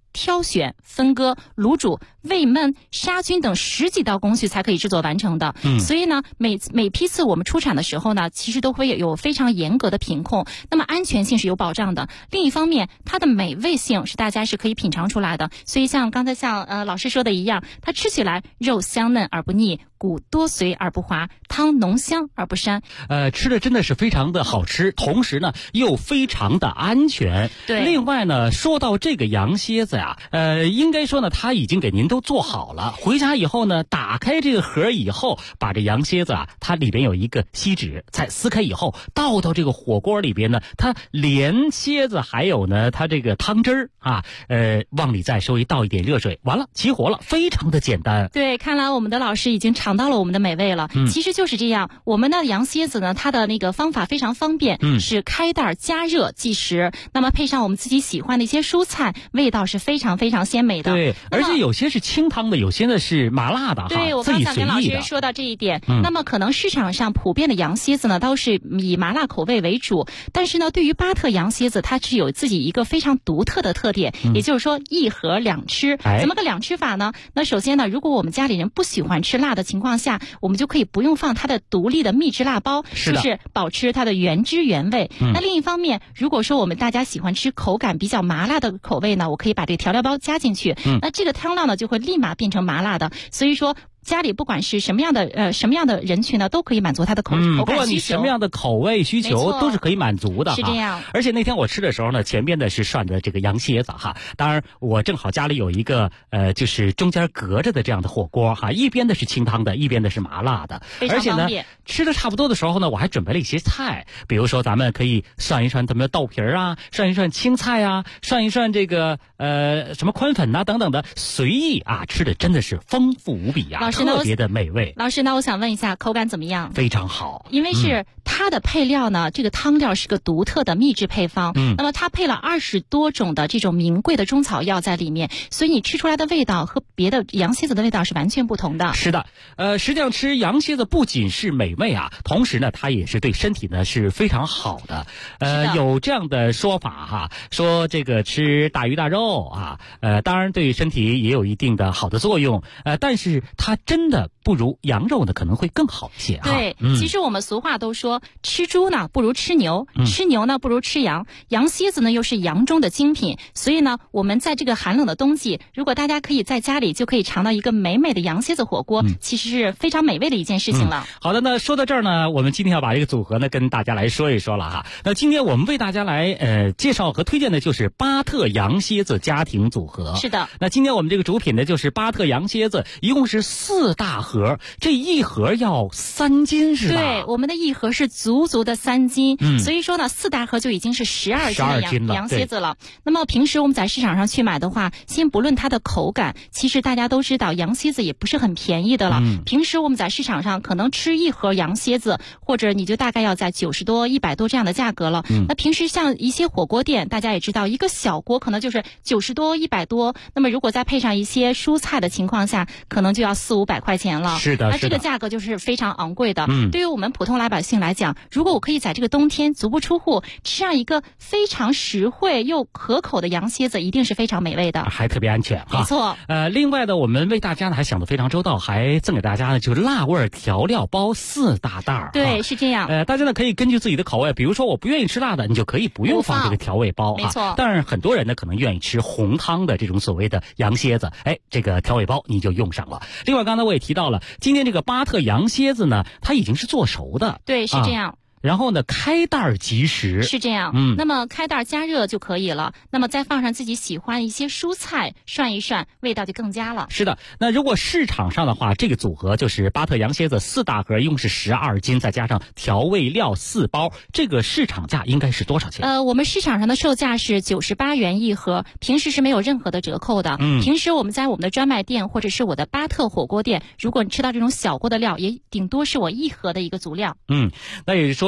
挑选、分割、卤煮、煨焖、杀菌等10几道工序才可以制作完成的。所以呢，每批次我们出产的时候呢，其实都会有非常严格的品控，那么安全性是有保障的。另一方面，它的美味性是大家是可以品尝出来的。所以像刚才老师说的一样，它吃起来肉香嫩而不腻，骨多髓而不滑，汤浓香而不膻。 吃的真的是非常的好吃，同时呢又非常的安全。 对。 另外呢，说到这个羊蝎子呀，应该说呢，它已经给您都做好了。回家以后呢，打开这个盒以后，把这羊蝎子啊，它里边有一个锡纸，再撕开以后倒到这个火锅里边呢，它连蝎子还有呢它这个汤汁儿啊，往里再稍微倒一点热水，完了起火了，非常的简单。 对，看来我们的老师已经尝到了我们的美味了。其实就是这样，我们的羊蝎子呢，它的那个方法非常方便，是开袋加热即食，那么配上我们自己喜欢的一些蔬菜，味道是非常非常鲜美的。 对，而且有些是清汤的，有些呢是麻辣的哈。 对，我刚才跟老师说到这一点。那么可能市场上普遍的羊蝎子呢，都是以麻辣口味为主，但是呢，对于巴特羊蝎子，它是有自己一个非常独特的特点，也就是说一盒两吃。怎么个两吃法呢？那首先呢，如果我们家里人不喜欢吃辣的情况下，我们就可以不用放它的独立的秘制辣包，就是保持它的原汁原味。那另一方面，如果说我们大家喜欢吃口感比较麻辣的口味呢，我可以把这个调料包加进去，那这个汤料呢就会立马变成麻辣的。所以说家里不管是什么样的人群呢，都可以满足他的口感需求。 不管你什么样的口味需求都是可以满足的。 是这样。 而且那天我吃的时候呢，前边的是涮的这个羊蝎子哈，当然我正好家里有一个就是中间隔着的这样的火锅哈，一边的是清汤的，一边的是麻辣的。而且呢，吃的差不多的时候呢，我还准备了一些菜，比如说咱们可以涮一涮咱们的豆皮啊，涮一涮青菜啊，涮一涮这个什么宽粉啊等等的，随意啊，吃的真的是丰富无比啊。特别的美味。 老师，那我想问一下，口感怎么样？ 非常好， 因为是它的配料呢，这个汤料是个独特的秘制配方，那么它配了20多种的这种名贵的中草药在里面，所以你吃出来的味道和别的羊蝎子的味道是完全不同的。 是的，实际上吃羊蝎子不仅是美味啊，同时呢，它也是对身体呢是非常好的。有这样的说法哈，说这个吃大鱼大肉啊，当然对身体也有一定的好的作用，但是它真的不如羊肉呢，可能会更好一些啊。 对，其实我们俗话都说，吃猪呢不如吃牛，吃牛呢不如吃羊，羊蝎子呢又是羊中的精品，所以呢，我们在这个寒冷的冬季，如果大家可以在家里就可以尝到一个美美的羊蝎子火锅，其实是非常美味的一件事情了。 好的，那说到这儿呢，我们今天要把这个组合呢跟大家来说一说了哈。那今天我们为大家来介绍和推荐的就是巴特羊蝎子家庭组合。 是的。 那今天我们这个主品呢就是巴特羊蝎子，一共是4大盒，这一盒要3斤是吧？ 对，我们的一盒是足足的3斤，所以说呢，4大盒就已经是12斤的羊蝎子了。那么平时我们在市场上去买的话，先不论它的口感，其实大家都知道羊蝎子也不是很便宜的了。平时我们在市场上可能吃一盒羊蝎子，或者你就大概要在90多、100多这样的价格了。那平时像一些火锅店，大家也知道，一个小锅可能就是90多、100多，那么如果再配上一些蔬菜的情况下，可能就要400、500块钱了。 是的， 那这个价格就是非常昂贵的。对于我们普通老百姓来讲，如果我可以在这个冬天足不出户吃上一个非常实惠又可口的羊蝎子，一定是非常美味的， 还特别安全。 没错。 另外呢，我们为大家呢还想得非常周到，还赠给大家呢就是辣味调料包4大袋。 对，是这样。 大家呢可以根据自己的口味，比如说我不愿意吃辣的，你就可以不用放这个调味包。 没错。 但是很多人呢可能愿意吃红汤的这种所谓的羊蝎子，这个调味包你就用上了。另外刚才我也提到了，今天这个巴特羊蝎子呢，它已经是做熟的。 对，是这样。 然后呢，开袋即食。 是这样。那么开袋加热就可以了，那么再放上自己喜欢一些蔬菜，涮一涮，味道就更佳了。 是的。那如果市场上的话，这个组合就是巴特羊蝎子4大盒，一共是12斤，再加上调味料4包，这个市场价应该是多少钱？ 我们市场上的售价是98元一盒，平时是没有任何的折扣的。平时我们在我们的专卖店或者是我的巴特火锅店，如果你吃到这种小锅的料，也顶多是我1盒的一个足量。 那也就是说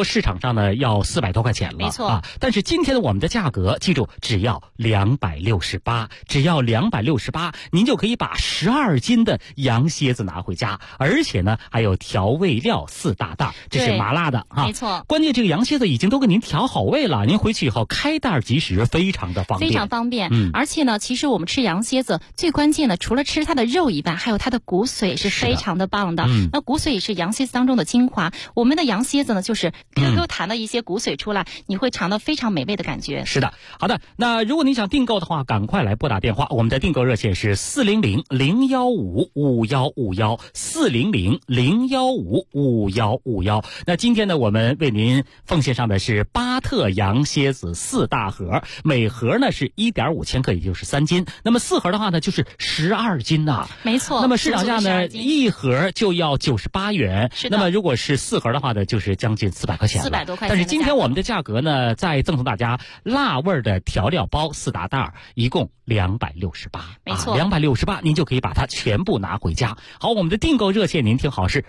说市场上呢要400多块钱了， 没错啊。但是今天的我们的价格，记住只要268，只要268，您就可以把12斤的羊蝎子拿回家，而且呢还有调味料4大袋，这是麻辣的啊。 没错。 关键这个羊蝎子已经都给您调好味了，您回去以后开袋即食，非常的方便。 非常方便。而且呢，其实我们吃羊蝎子最关键的，除了吃它的肉以外，还有它的骨髓是非常的棒的。那骨髓也是羊蝎子当中的精华。我们的羊蝎子呢，就是 QQ 弹的一些骨髓出来，你会尝到非常美味的感觉。 是的，好的。那如果您想订购的话，赶快来拨打电话，我们的订购热线是400-015-5151，400-015-5151。那今天呢，我们为您奉献上的是巴特羊蝎子4大盒，每盒呢是1.5千克，也就是3斤。那么4盒的话呢，就是12斤呐。 没错。 那么市场价呢，一盒就要98元。 是的。 那么如果是4盒的话呢，就是将近400块钱了。 400多块钱。 但是今天我们的价格呢，再赠送大家辣味的调料包4大袋，一共268。 没错。 268，您就可以把它全部拿回家。好，我们的订购热线您听好，是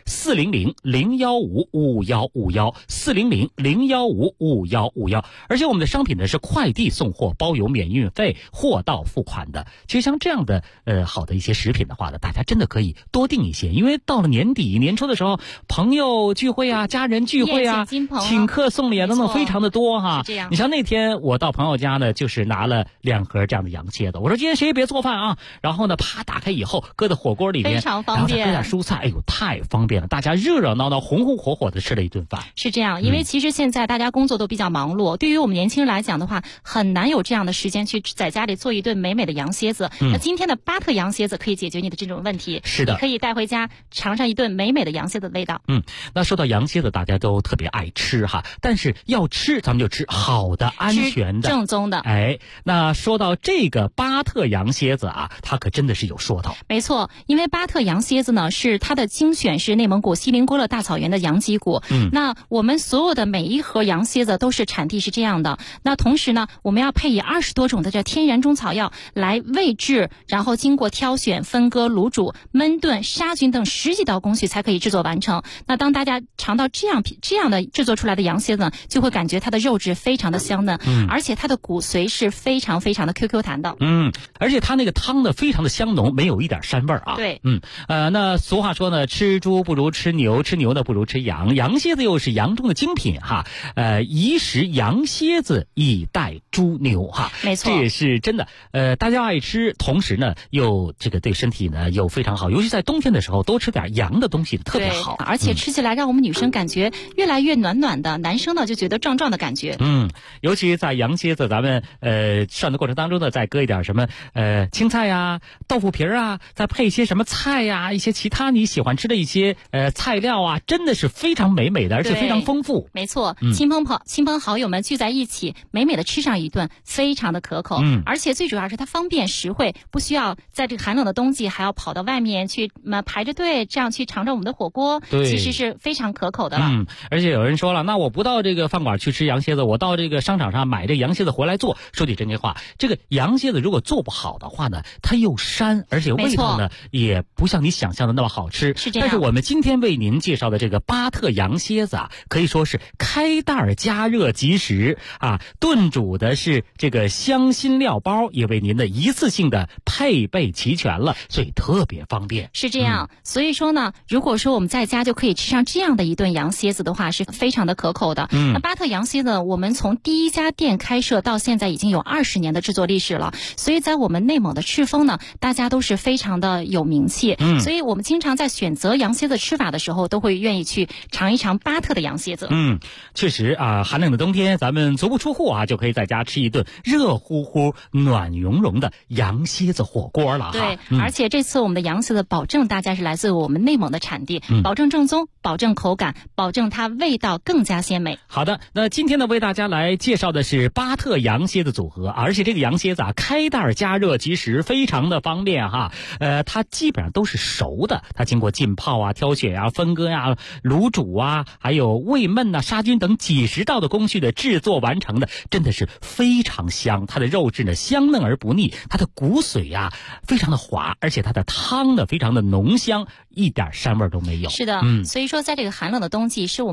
400-015-5151，400-015-5151。而且我们的商品呢是快递送货，包邮免运费，货到付款的。其实像这样的好的一些食品的话呢，大家真的可以多订一些，因为到了年底年初的时候，朋友聚会啊，家人聚会啊，请客送礼啊等等非常的多哈。 这样。 你像那天我到朋友家呢，就是拿了2盒这样的羊蝎子，我说今天谁也别做饭啊，然后呢啪打开以后搁在火锅里面， 非常方便， 然后再搁点蔬菜，哎呦太方便了，大家热热闹闹红红火火的吃了一顿饭。 是这样，因为其实现在大家工作都比较忙碌，对于我们年轻人来讲的话，很难有这样的时间去在家里做一顿美美的羊蝎子。那今天的巴特羊蝎子可以解决你的这种问题。 是的。 你可以带回家尝上一顿美美的羊蝎子的味道。 那说到羊蝎子，大家都特别爱吃哈，但是要吃咱们就吃好的、安全的、 正宗的。 哎，那说到这个巴特羊蝎子啊，它可真的是有说头。 没错，因为巴特羊蝎子呢，是它的精选是内蒙古锡林郭勒大草原的羊脊骨。那我们所有的每一盒羊蝎子都是产地是这样的。那同时呢，我们要配以20多种的这天然中草药来味制，然后经过挑选、分割、卤煮、焖炖、杀菌等10几道工序才可以制作完成。那当大家尝到这样的制作出来的羊蝎子呢，就会感觉它的肉质非常的香嫩，而且它的骨髓是非常非常的 QQ 弹的。 而且它那个汤呢非常的香浓，没有一点膻味啊。 对。 那俗话说呢，吃猪不如吃牛，吃牛呢不如吃羊，羊蝎子又是羊中的精品哈。宜食羊蝎子以待猪牛哈。 没错。 这也是真的。大家爱吃，同时呢又这个对身体呢又非常好，尤其在冬天的时候多吃点羊的东西特别好。 而且吃起来让我们女生感觉越来越暖暖的，男生呢就觉得壮壮的感觉。 尤其在羊蝎子咱们涮的过程当中呢，再搁一点什么青菜呀、豆腐皮啊，再配一些什么菜呀、一些其他你喜欢吃的一些菜料啊，真的是非常美美的，而且非常丰富。 没错。亲朋好友们聚在一起，美美的吃上一顿，非常的可口。而且最主要是它方便实惠，不需要在这个寒冷的冬季还要跑到外面去排着队，这样去尝尝我们的火锅，其实是非常可口的了。 而且有人说了，那我不到这个饭馆去吃羊蝎子，我到这个商场上买这羊蝎子回来做。说句真心话，这个羊蝎子如果做不好的话呢，它又膻，而且味道呢也不像你想象的那么好吃。 是这样。 但是我们今天为您介绍的这个巴特羊蝎子啊，可以说是开袋加热即食啊，炖煮的是这个香辛料包，也为您的一次性的配备齐全了，所以特别方便。 是这样。所以说呢，如果说我们在家就可以吃上这样的一顿羊蝎子的话，是非常的可口的。那巴特羊蝎子，我们从第一家店开设到现在已经有20年的制作历史了，所以在我们内蒙的赤峰呢，大家都是非常的有名气。所以我们经常在选择羊蝎子吃法的时候，都会愿意去尝一尝巴特的羊蝎子。 确实啊，寒冷的冬天咱们足不出户啊，就可以在家吃一顿热乎乎、暖融融的羊蝎子火锅了哈。 对。而且这次我们的羊蝎子保证大家是来自我们内蒙的产地，保证正宗，保证口感，保证它味道更加鲜美。 好的，那今天呢为大家来介绍的是巴特羊蝎子组合，而且这个羊蝎子啊开袋加热即食，非常的方便哈。它基本上都是熟的，它经过浸泡啊、挑选啊、分割啊、卤煮啊，还有味焖啊、杀菌等几十道的工序的制作完成的，真的是非常香。它的肉质呢香嫩而不腻，它的骨髓啊非常的滑，而且它的汤呢非常的浓香，一点膻味都没有。 是的。所以说在这个寒冷的冬季，是我们非常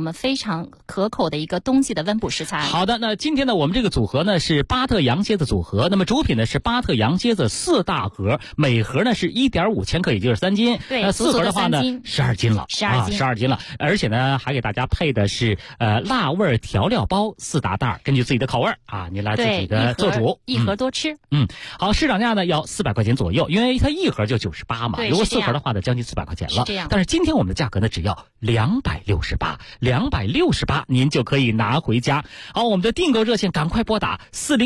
常可口的一个冬季的温补食材。 好的，那今天呢，我们这个组合呢是巴特羊蝎子组合，那么主品呢是巴特羊蝎子4大盒，每盒呢是 1.5千克，也就是3斤。 对， 那4盒的话呢12斤了，12斤了，而且呢还给大家配的是辣味调料包4大袋，根据自己的口味啊，你来自己的做主， 一盒多吃。 好，市场价呢要400块钱左右，因为它一盒就98嘛，如果4盒的话呢，将近400块钱了。但是今天我们的价格呢只要268，您就可以拿回家。好，我们的订购热线赶快拨打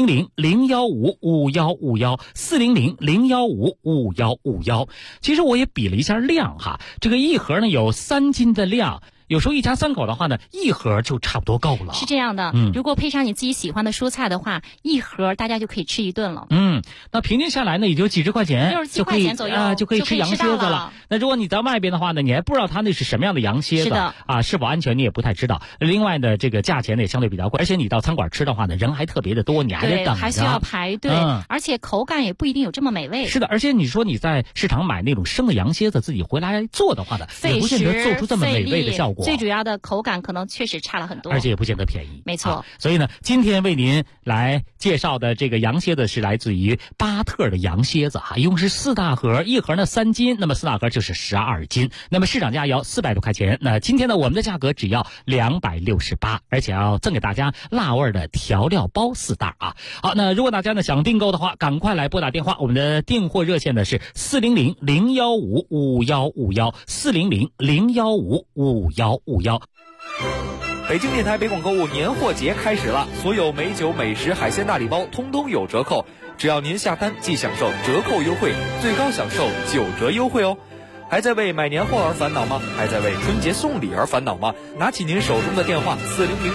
400-015-5151，400-015-5151。其实我也比了一下量哈，这个一盒呢有3斤的量。有时候一家3口的话呢，一盒就差不多够了。 是这样的，如果配上你自己喜欢的蔬菜的话，一盒大家就可以吃一顿了。 那平均下来呢，也就几十块钱 ，67块钱左右就可以吃羊蝎子了。那如果你在外边的话呢，你还不知道它那是什么样的羊蝎子是否安全，你也不太知道。另外呢，这个价钱呢也相对比较贵，而且你到餐馆吃的话呢，人还特别的多，你还得等着， 还需要排队，而且口感也不一定有这么美味。 是的，而且你说你在市场买那种生的羊蝎子，自己回来做的话呢，也不见得做出这么美味的效果。 最主要的口感可能确实差了很多， 而且也不见得便宜。 没错， 所以呢，今天为您来介绍的这个羊蝎子是来自于巴特的羊蝎子一共是4大盒，一盒呢3斤，那么4大盒就是12斤，那么市场价要400多块钱。那今天呢，我们的价格只要268，而且要赠给大家辣味的调料包4袋啊。好，那如果大家呢想订购的话，赶快来拨打电话，我们的订货热线呢是400-015-5151，400-015-5151。 北京电台北广购物年货节开始了，所有美酒、美食、海鲜大礼包通通有折扣，只要您下单即享受折扣优惠，最高享受9折优惠哦。还在为买年货而烦恼吗？还在为春节送礼而烦恼吗？拿起您手中的电话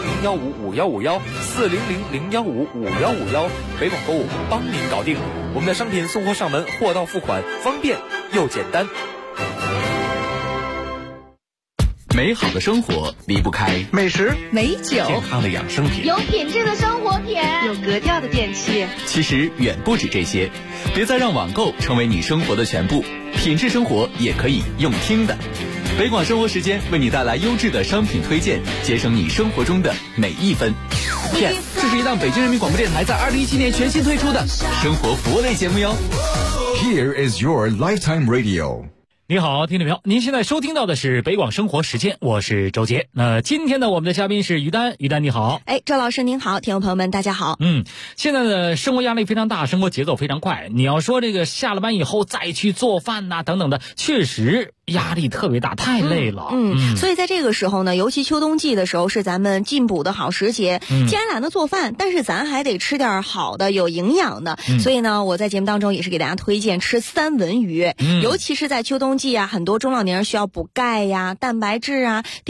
400-015-5151，400-015-5151，北广购物帮您搞定，我们的商品送货上门，货到付款，方便又简单。 美好的生活离不开美食、 美酒、 健康的养生品、 有品质的生活品、 有格调的电器。 其实远不止这些，别再让网购成为你生活的全部，品质生活也可以用听的。北广生活时间为你带来优质的商品推荐，节省你生活中的每一分。Yes， 这是一档北京人民广播电台在2017年全新推出的生活服务类节目哟。 Here is your lifetime radio。 你好，听众朋友，您现在收听到的是北广生活时间，我是周杰。那今天呢，我们的嘉宾是于丹，于丹你好。 周老师您好，听众朋友们大家好。 现在的生活压力非常大，生活节奏非常快。你要说这个下了班以后再去做饭等等的，确实压力特别大，太累了。 所以在这个时候呢，尤其秋冬季的时候是咱们进补的好时节。既然懒得做饭，但是咱还得吃点好的、有营养的。所以呢，我在节目当中也是给大家推荐吃三文鱼，尤其是在秋冬季很多中老年人需要补钙呀、蛋白质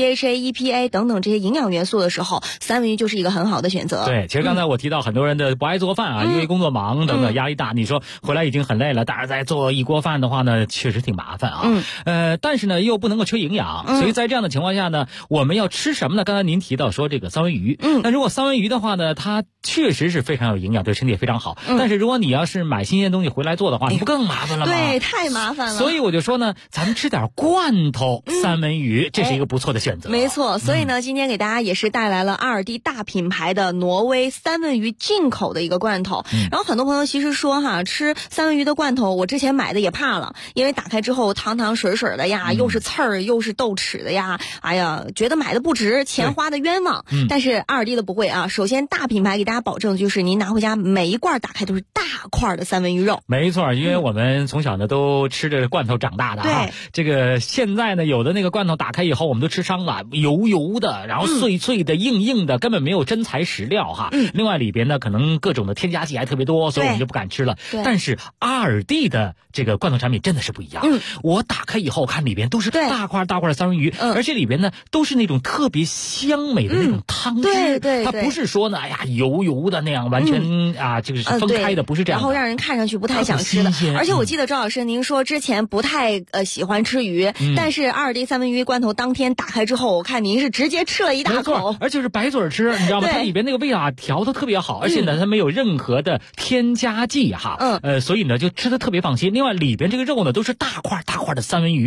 DHA、EPA 等等这些营养元素的时候，三文鱼就是一个很好的选择。 对，其实刚才我提到很多人的不爱做饭因为工作忙等等压力大，你说回来已经很累了，但是再做一锅饭的话呢，确实挺麻烦但是呢又不能够缺营养，所以在这样的情况下呢，我们要吃什么呢？刚才您提到说这个三文鱼，那如果三文鱼的话呢，它确实是非常有营养，对身体也非常好。但是如果你要是买新鲜东西回来做的话，你不更麻烦了吗？ 对，太麻烦了。 所以我就说呢，咱们吃点罐头三文鱼，这是一个不错的选择。 没错，所以呢，今天给大家也是带来了阿尔蒂大品牌的挪威三文鱼进口的一个罐头。然后很多朋友其实说吃三文鱼的罐头，我之前买的也怕了，因为打开之后汤汤水水的呀，又是刺儿又是豆豉的呀，哎呀，觉得买的不值，钱花的冤枉。但是阿尔蒂的不会首先大品牌给大家保证就是您拿回家每一罐打开都是大块的三文鱼肉。 没错，因为我们从小呢都吃着罐头长大的对， 这个现在呢有的那个罐头打开以后我们都吃伤了，油油的，然后脆脆的、硬硬的，根本没有真材实料另外里边呢可能各种的添加剂还特别多，所以我们就不敢吃了。但是阿尔蒂的这个罐头产品真的是不一样。我打开以后看里边都是大块大块的三文鱼，而且里边呢都是那种特别香美的那种汤汁。 对， 它不是说呢油油的那样完全这个是分开的，不是这样的， 然后让人看上去不太想吃的。而且我记得周老师您说之前不太喜欢吃鱼，但是阿尔蒂三文鱼罐头当天打开之后，我看您是直接吃了一大口， 而且是白嘴吃，你知道吗？它里边那个味道调得特别好，而且呢它没有任何的添加剂所以呢就吃得特别放心。另外里边这个肉呢都是大块大块的三文鱼，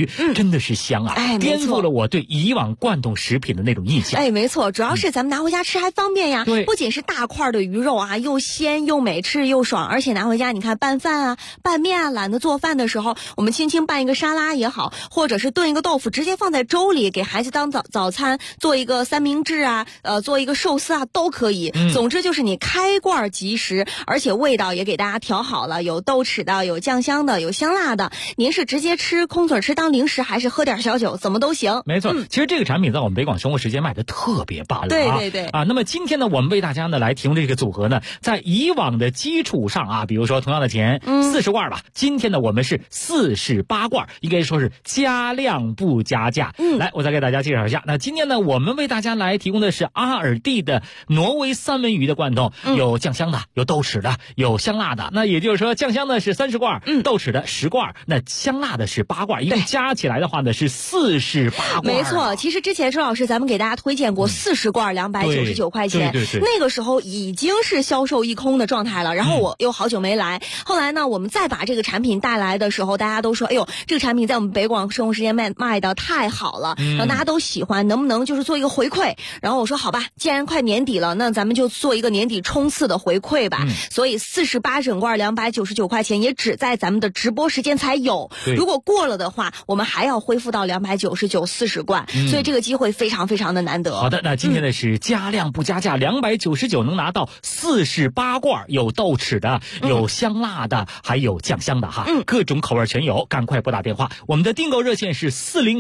鱼，真的是香啊！颠覆了我对以往罐头食品的那种印象。 没错，主要是咱们拿回家吃还方便呀。 对， 不仅是大块的鱼肉啊，又鲜又美，吃又爽，而且拿回家你看拌饭啊、拌面啊，懒得做饭的时候，我们轻轻拌一个沙拉也好，或者是炖一个豆腐，直接放在粥里给孩子当早餐，做一个三明治啊，做一个寿司啊都可以。总之就是你开罐即食，而且味道也给大家调好了，有豆豉的，有酱香的，有香辣的。您是直接吃空嘴吃当零食，还是喝点小酒，怎么都行。 没错，其实这个产品在我们北广生活时间卖的特别棒了。 对那么今天呢，我们为大家呢来提供这个组合呢，在以往的基础上啊，比如说同样的钱，40罐吧，今天呢我们是48罐，应该说是加量不加价。来，我再给大家介绍一下。那今天呢，我们为大家来提供的是阿尔蒂的挪威三文鱼的罐头，有酱香的，有豆豉的，有香辣的。那也就是说，酱香的是30罐，豆豉的10罐，那香辣的是8罐，一共加起来的话呢是48罐。 没错，其实之前周老师咱们给大家推荐过40罐299块钱， 对， 那个时候已经是销售一空的状态了。然后我又好久没来，后来呢，我们再把这个产品带来的时候，大家都说，哎呦，这个产品在我们北广生活时间卖的太好了，然后大家都喜欢，能不能就是做一个回馈？然后我说好吧，既然快年底了，那咱们就做一个年底冲刺的回馈吧。所以48整罐299块钱，也只在咱们的直播时间才有。如果过了的话，我们还要恢复到299 40罐，所以这个机会非常非常的难得。 好的，那今天呢是加量不加价，299能拿到48罐，有豆豉的，有香辣的，还有酱香的哈，各种口味全有，赶快拨打电话，我们的订购热线是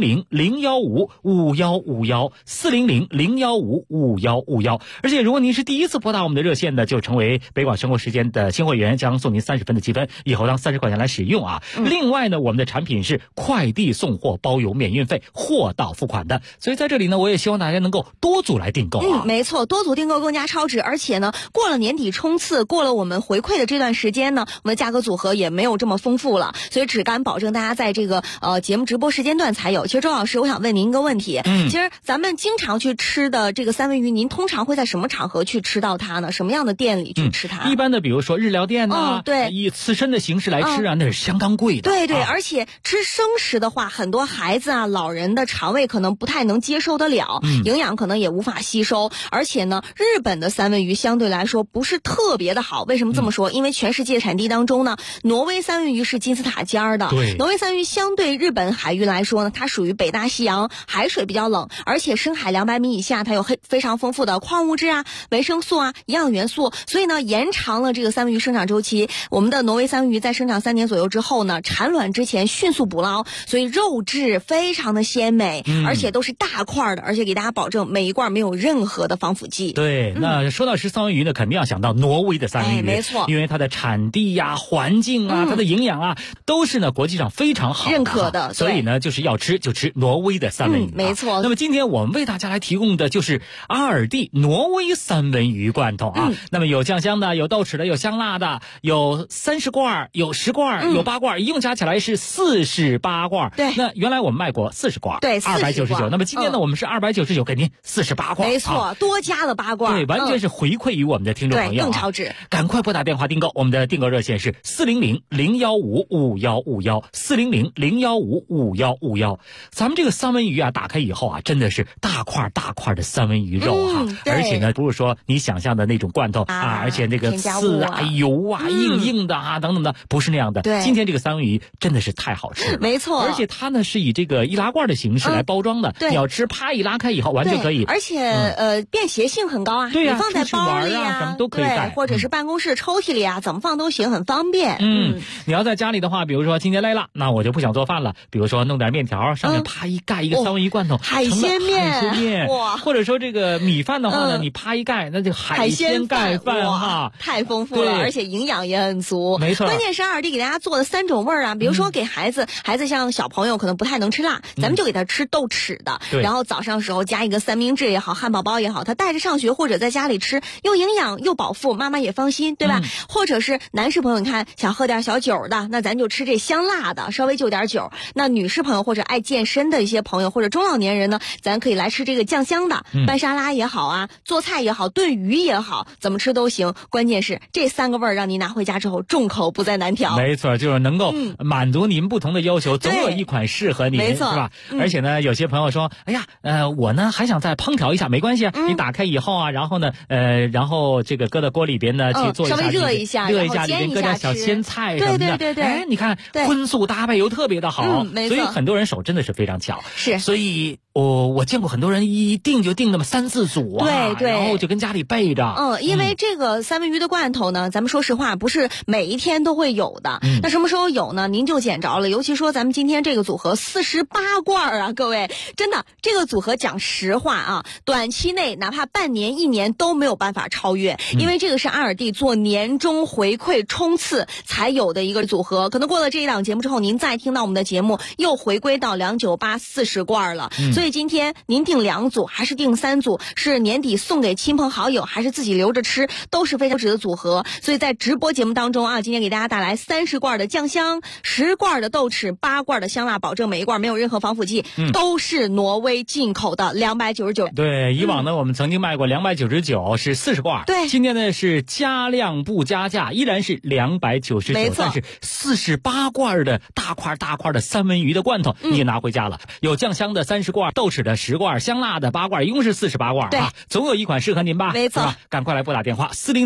400-015-5151，400-015-5151。而且如果您是第一次拨打我们的热线的，就成为北广生活时间的新会员，将送您30分的积分，以后当30块钱来使用啊。另外呢，我们的产品是快递送货包邮免运费，货到付款的，所以在这里呢，我也希望大家能够多组来订购啊。 没错，多组订购更加超值，而且呢，过了年底冲刺，过了我们回馈的这段时间呢，我们的价格组合也没有这么丰富了，所以只敢保证大家在这个节目直播时间段才有。其实周老师，我想问您一个问题，其实咱们经常去吃的这个三文鱼，您通常会在什么场合去吃到它呢？什么样的店里去吃它？ 一般的，比如说日料店呐， 对， 以刺身的形式来吃啊，那是相当贵的。 对，而且吃生食的话，很多孩子啊、老人的肠胃可能不太能接受得了，营养可能也无法吸收。而且呢，日本的三文鱼相对来说不是特别的好。为什么这么说？因为全世界产地当中呢，挪威三文鱼是金字塔尖儿的。 对， 挪威三文鱼相对日本海域来说呢，它属于北大西洋，海水比较冷，而且深海200米以下，它有非常丰富的矿物质啊、维生素啊、营养元素，所以呢，延长了这个三文鱼生长周期。我们的挪威三文鱼在生长3年左右之后呢，产卵之前迅速捕捞，所以肉质非常的鲜美，而且都是大块的，而且给大家保证每一罐没有任何的防腐剂。 对，那说到吃三文鱼呢，肯定要想到挪威的三文鱼， 没错， 因为它的产地呀、环境啊、它的营养啊，都是呢国际上非常好认可的， 所以呢，就是要吃就吃挪威的三文鱼。 没错。 那么今天我们为大家来提供的就是阿尔蒂挪威三文鱼罐头啊。那么有酱香的，有豆豉的，有香辣的，有30罐，有10罐，有8罐，一共加起来是48罐。 对， 那原来我们卖过40罐， 对 ，299。那么今天呢，我们是299给您48罐， 没错，多加了8罐， 对，完全是回馈于我们的听众朋友， 对，更超值。 赶快拨打电话订购，我们的订购热线是400-015-5151，400-015-5151。咱们这个三文鱼啊，打开以后啊，真的是大块大块的三文鱼肉哈，而且呢，不是说你想象的那种罐头啊，而且那个刺啊、油啊、硬的啊等等的，不是那样的。 对， 今天这个三文鱼真的是太好吃了， 没错。 而且它呢是以这个易拉罐的形式来包装的，你要吃啪一拉开以后完全可以。 而且便携性很高啊， 对呀， 你放在包里啊，什么都可以带， 或者是办公室抽屉里啊，怎么放都行，很方便。 你要在家里的话，比如说今天累了，那我就不想做饭了，比如说弄点面条，上面啪一盖一个三文鱼罐头， 海鲜面， 哇！或者说这个米饭的话呢，你啪一盖，那就海鲜盖饭哈， 太丰富了，而且营养也很足。 没错， 关键是阿尔蒂给大家做的3种味儿啊，比如说给孩子像小朋友可能不太能吃辣，咱们就给他吃豆豉的，然后早上时候加一个三明治也好，汉堡包也好，他带着上学或者在家里吃，又营养又饱腹，妈妈也放心，对吧？或者是男士朋友，你看想喝点小酒的，那咱就吃这香辣的，稍微就点酒。那女士朋友或者爱健身的一些朋友，或者中老年人呢，咱可以来吃这个酱香的，拌沙拉也好啊，做菜也好，炖鱼也好，怎么吃都行。关键是这3个味儿让您拿回家之后众口不再难调。 没错，就是能够满足您不同的要求，总有一款适合您， 没错， 是吧？而且呢，有些朋友说，哎呀，我呢还想再烹调一下，没关系，你打开以后啊，然后呢，然后这个搁到锅里边呢去做一下， 稍微热一下， 里边搁点小鲜菜什么的， 对， 哎，你看荤素搭配又特别的好， 没错， 所以很多人手真的是非常巧， 是， 所以我见过很多人一订就订那么3、4组啊， 对， 然后就跟家里备着。 因为这个三文鱼的罐头呢，咱们说实话不是每一天都会有的，那什么时候有呢？您就捡着了。尤其说咱们今天这个组合48罐啊，各位，真的这个组合讲实话啊，短期内哪怕半年、1年都没有办法超越，因为这个是阿尔蒂做年终回馈冲刺才有的一个组合。可能过了这一档节目之后，您再听到我们的节目，又回归到298 40罐了。所以今天您订2组还是订3组，是年底送给亲朋好友，还是自己留着吃，都是非常值的组合。所以在直播节目当中啊，今天给大家带来30罐的酱香，10罐的豆豉，8罐的香辣，保证每一罐没有任何防腐剂，都是挪威进口的，299。 对，以往呢，我们曾经卖过299，是40罐。 对， 今天呢是加量不加价，依然是299， 没错， 但是48罐的大块的三文鱼的罐头你也拿回家了，有酱香的30罐，豆豉的10罐，香辣的8罐，一共是48罐啊，总有一款适合您吧？ 没错， 赶快来拨打电话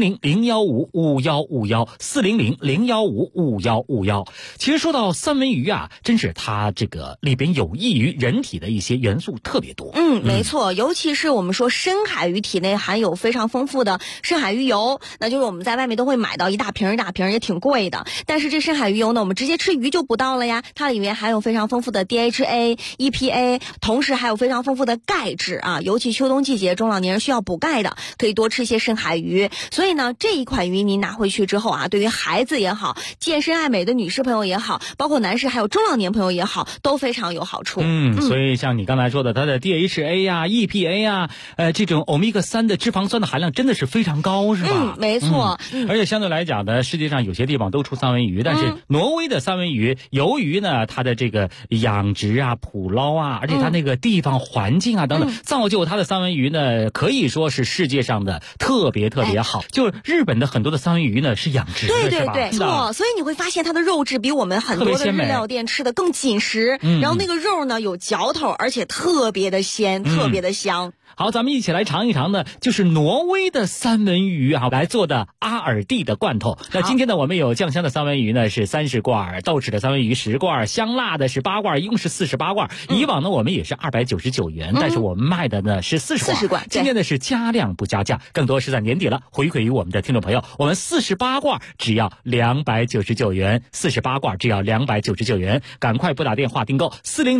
400-015-5151，400-015-5151。其实说到三文鱼啊，真是它这个里边有益于人体的一些元素特别多。 没错，尤其是我们说深海鱼体内含有非常丰富的深海鱼油，那就是我们在外面都会买到一大瓶一大瓶，也挺贵的。但是这深海鱼油呢，我们直接吃鱼就不到了呀，它里面含有非常丰富的 DHA、EPA， 同时还有非常丰富的钙质啊，尤其秋冬季节中老年人需要补钙的，可以多吃一些深海鱼。所以呢，这一款鱼您拿回去之后啊，对于孩子也好，健身爱美的女士朋友也好，包括男士还有中老年朋友也好，都非常有好处。 所以像你刚才说的，它的 DHA 呀、EPA 呀，这种欧米伽3的脂肪酸的含量真的是非常高，是吧？ 没错。 而且相对来讲呢，世界上有些地方都出三文鱼，但是挪威的三文鱼，由于呢它的这个养殖啊、捕捞啊，而且它那个地方环境啊等等，造就它的三文鱼呢，可以说是世界上的特别好。就日本的很多的三文鱼呢是养殖的， 对，错。所以你会发现它的肉质比我们很多的日料店吃的更紧实，然后那个肉呢有嚼头，而且特别的鲜，特别的香。 好，咱们一起来尝一尝呢，就是挪威的三文鱼啊来做的阿尔蒂的罐头。那今天呢，我们有酱香的三文鱼呢是30罐，豆豉的三文鱼10罐，香辣的是8罐，一共是48罐。以往呢我们也是299元，但是我们卖的呢是40罐。今天呢是加量不加价，更多是在年底了回馈于我们的听众朋友。我们48罐只要299元，48罐只要299元，赶快拨打电话订购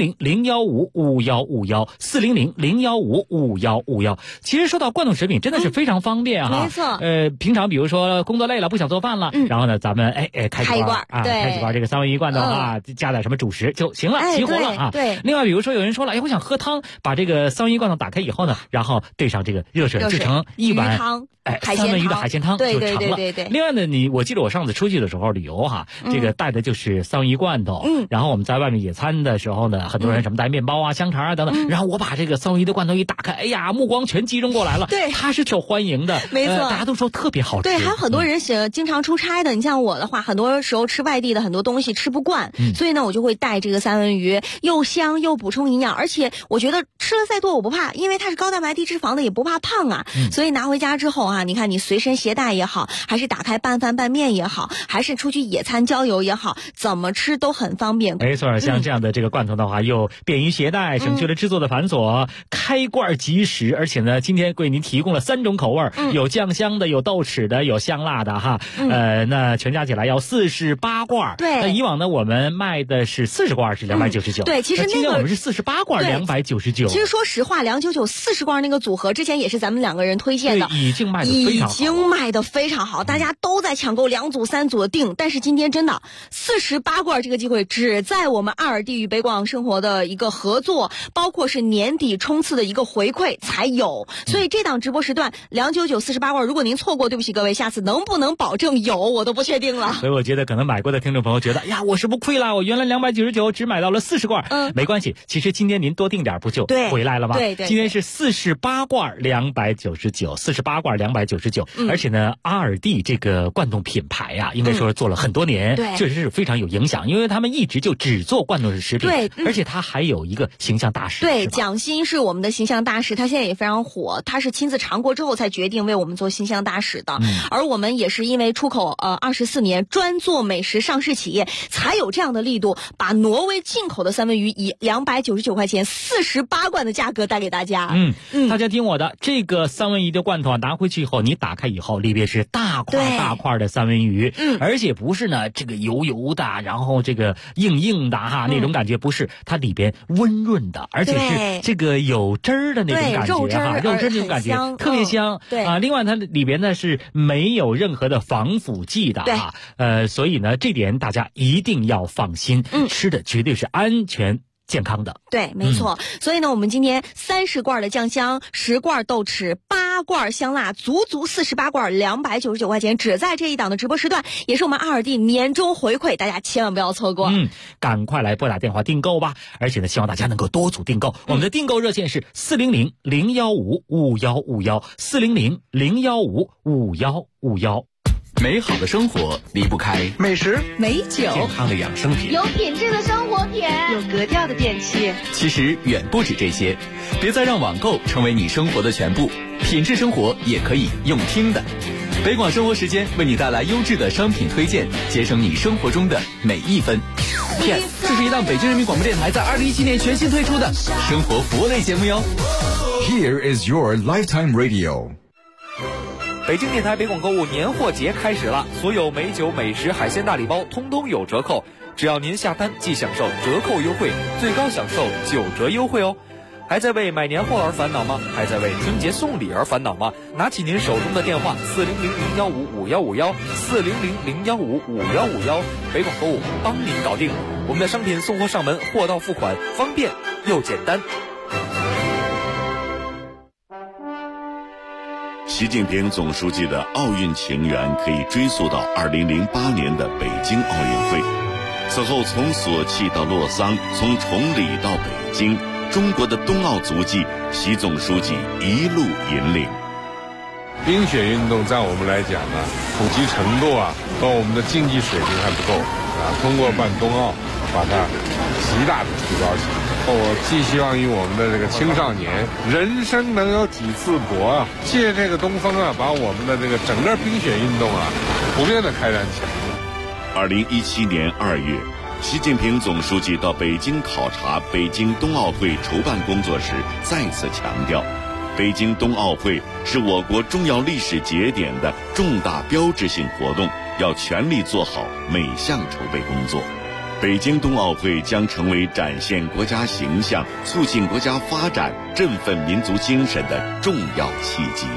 400-015-5151，400-015-5151。其实说到罐头食品真的是非常方便哈， 没错。 平常比如说工作累了不想做饭了，然后呢咱们开几罐啊，开几罐这个三文鱼罐头啊，加点什么主食就行了，齐活了啊。 对。 另外比如说有人说了，我想喝汤，把这个三文鱼罐头打开以后呢，然后兑上这个热水制成一碗汤。 三文鱼的海鲜汤就成了。 对。 另外呢，我记得我上次出去的时候旅游哈，这个带的就是三文鱼罐头。然后我们在外面野餐的时候呢，很多人什么带面包啊、香肠啊等等。然后我把这个三文鱼的罐头一打开，哎呀，目光全集中过来了。 对， 它是受欢迎的， 没错， 大家都说特别好吃。 对，还有很多人经常出差的，你像我的话，很多时候吃外地的很多东西吃不惯，所以呢，我就会带这个三文鱼，又香又补充营养，而且我觉得吃了再多我不怕，因为它是高蛋白低脂肪的，也不怕胖啊。所以拿回家之后啊，你看你随身携带也好，还是打开拌饭拌面也好，还是出去野餐郊游也好，怎么吃都很方便。 没错，像这样的这个罐头的话，又便于携带，省去了制作的繁琐，开罐即食。而且呢，今天为您提供了3种口味，有酱香的，有豆豉的，有香辣的哈。那全加起来要48罐。 对。 那以往呢，我们卖的是40罐是299。 对，其实今天我们是48罐299。 其实说实话，299 40罐那个组合之前也是咱们2个人推荐的， 已经卖得非常好， 大家都在抢购2组3组的订。但是今天真的48罐这个机会只在我们阿尔蒂与北广生活的一个合作，包括是年底冲刺的一个回馈。 馈才有。所以这档直播时段299 48罐，如果您错过，对不起各位，下次能不能保证有我都不确定了。 所以我觉得可能买过的听众朋友觉得，呀，我是不亏了，我原来299只买到了40罐，没关系，其实今天您多订点不就回来了吗？ 对， 今天是48罐299，48罐299，而且呢，阿尔蒂这个罐头品牌呀，应该说做了很多年，确实是非常有影响，因为他们一直就只做罐头食品， 对， 而且他还有一个形象大使， 对，蒋欣是我们的形象大使，他现在也非常火，他是亲自尝过之后才决定为我们做形象大使的，而我们也是因为出口24年专做美食上市企业，才有这样的力度，把挪威进口的三文鱼以299块钱48罐的价格带给大家。 大家听我的，这个三文鱼的罐头啊，拿回去以后，你打开以后，里边是大块的三文鱼，而且不是呢这个油油的，然后这个硬的哈，那种感觉不是，它里边温润的，而且是这个有汁儿的那种感觉哈，肉汁那种感觉特别香。 对啊，另外它里边呢是没有任何的防腐剂的哈，所以呢这点大家一定要放心，吃的绝对是安全健康的。 对，没错。所以呢，我们今天30罐的酱香，10罐豆豉，8罐香辣，足48罐299块钱，只在这一档的直播时段，也是我们阿尔蒂年终回馈，大家千万不要错过。 赶快来拨打电话订购吧！而且呢，希望大家能够多组订购。我们的订购热线是400-015-5151，400-015-5151。 美好的生活离不开美食、 美酒、 健康的养生品、 有品质的生活品、 有格调的电器。 其实远不止这些，别再让网购成为你生活的全部，品质生活也可以用听的。北广生活时间为你带来优质的商品推荐，节省你生活中的每一分。Yes， 这是一档北京人民广播电台在2017年全新推出的生活服务类节目哟。 Here is your lifetime radio。 北京电台北广购物年货节开始了，所有美酒、美食、海鲜大礼包通通有折扣，只要您下单即享受折扣优惠，最高享受9折优惠哦。还在为买年货而烦恼吗？还在为春节送礼而烦恼吗？拿起您手中的电话400-015-5151，400-015-5151，北广购物帮您搞定。我们的商品送货上门，货到付款，方便又简单。 习近平总书记的奥运情缘可以追溯到2008年的北京奥运会。此后从索契到洛桑，从崇礼到北京，中国的冬奥足迹，习总书记一路引领。 冰雪运动在我们来讲呢，普及程度和我们的竞技水平还不够通过办冬奥，把它极大的提高起来。我寄希望于我们的这个青少年，人生能有几次搏借这个东风把我们的这个整个冰雪运动普遍的开展起来。 2017年2月，习近平总书记到北京考察北京冬奥会筹办工作时，再次强调，北京冬奥会是我国重要历史节点的重大标志性活动，要全力做好每项筹备工作。北京冬奥会将成为展现国家形象、促进国家发展、振奋民族精神的重要契机。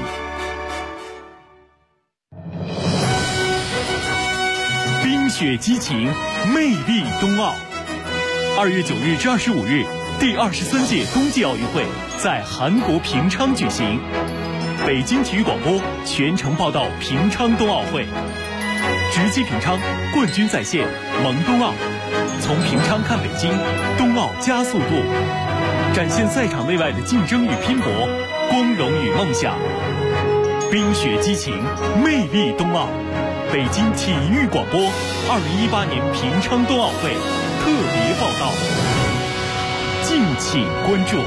冰雪激情，魅力冬奥。2月9日至25日，第23届冬季奥运会在韩国平昌举行。北京体育广播全程报道平昌冬奥会，直击平昌，冠军在线，萌冬奥。从平昌看北京，冬奥加速度，展现赛场内外的竞争与拼搏，光荣与梦想。冰雪激情，魅力冬奥。北京体育广播2018年平昌冬奥会特别报道，敬请关注。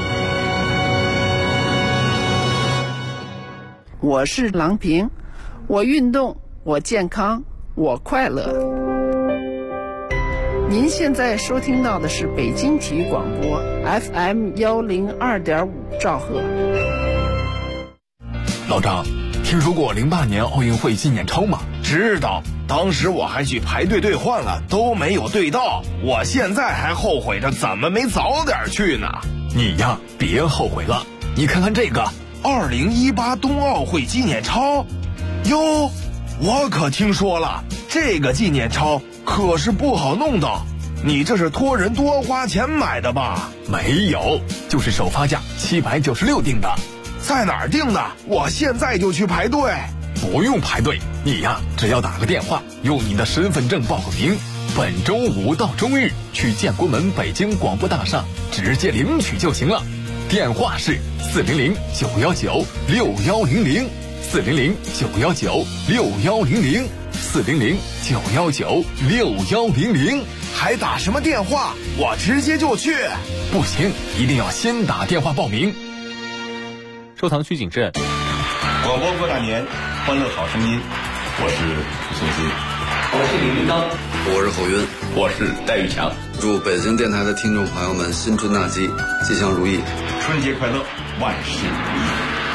我是郎平，我运动，我健康，我快乐。您现在收听到的是北京体育广播 FM 102.5兆赫。 老张，听说过08年奥运会纪念钞吗？知道，当时我还去排队兑换了，都没有兑到。我现在还后悔着怎么没早点去呢。你呀，别后悔了，你看看这个2018冬奥会纪念钞。哟，我可听说了，这个纪念钞可是不好弄的， 你这是托人多花钱买的吧？ 没有，就是首发价796订的。 在哪儿订的？我现在就去排队。 不用排队，你呀，只要打个电话，用你的身份证报个名，本周五到周日去建国门北京广播大厦直接领取就行了。电话是400-919-6100 400-919-6100 400-919-6100。 还打什么电话？我直接就去。 不行，一定要先打电话报名。 收藏区谨慎。 广播过大年，欢乐好声音。我是宋鑫， 我是李玉刚， 我是侯云， 我是戴玉强。 祝北京电台的听众朋友们新春大吉，吉祥如意， 春节快乐，万事如意。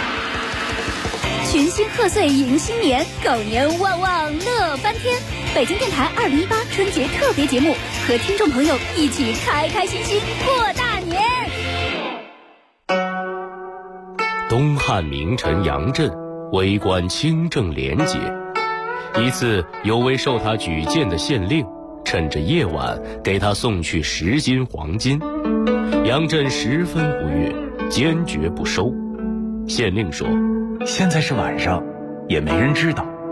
群星贺岁迎新年，狗年旺旺乐翻天。北京电台2018春节特别节目，和听众朋友一起开开心心过大年。 东汉名臣杨震为官清正廉洁，一次有位受他举荐的县令趁着夜晚给他送去10斤黄金，杨震十分不悦，坚决不收。县令说： 现在是晚上，也没人知道，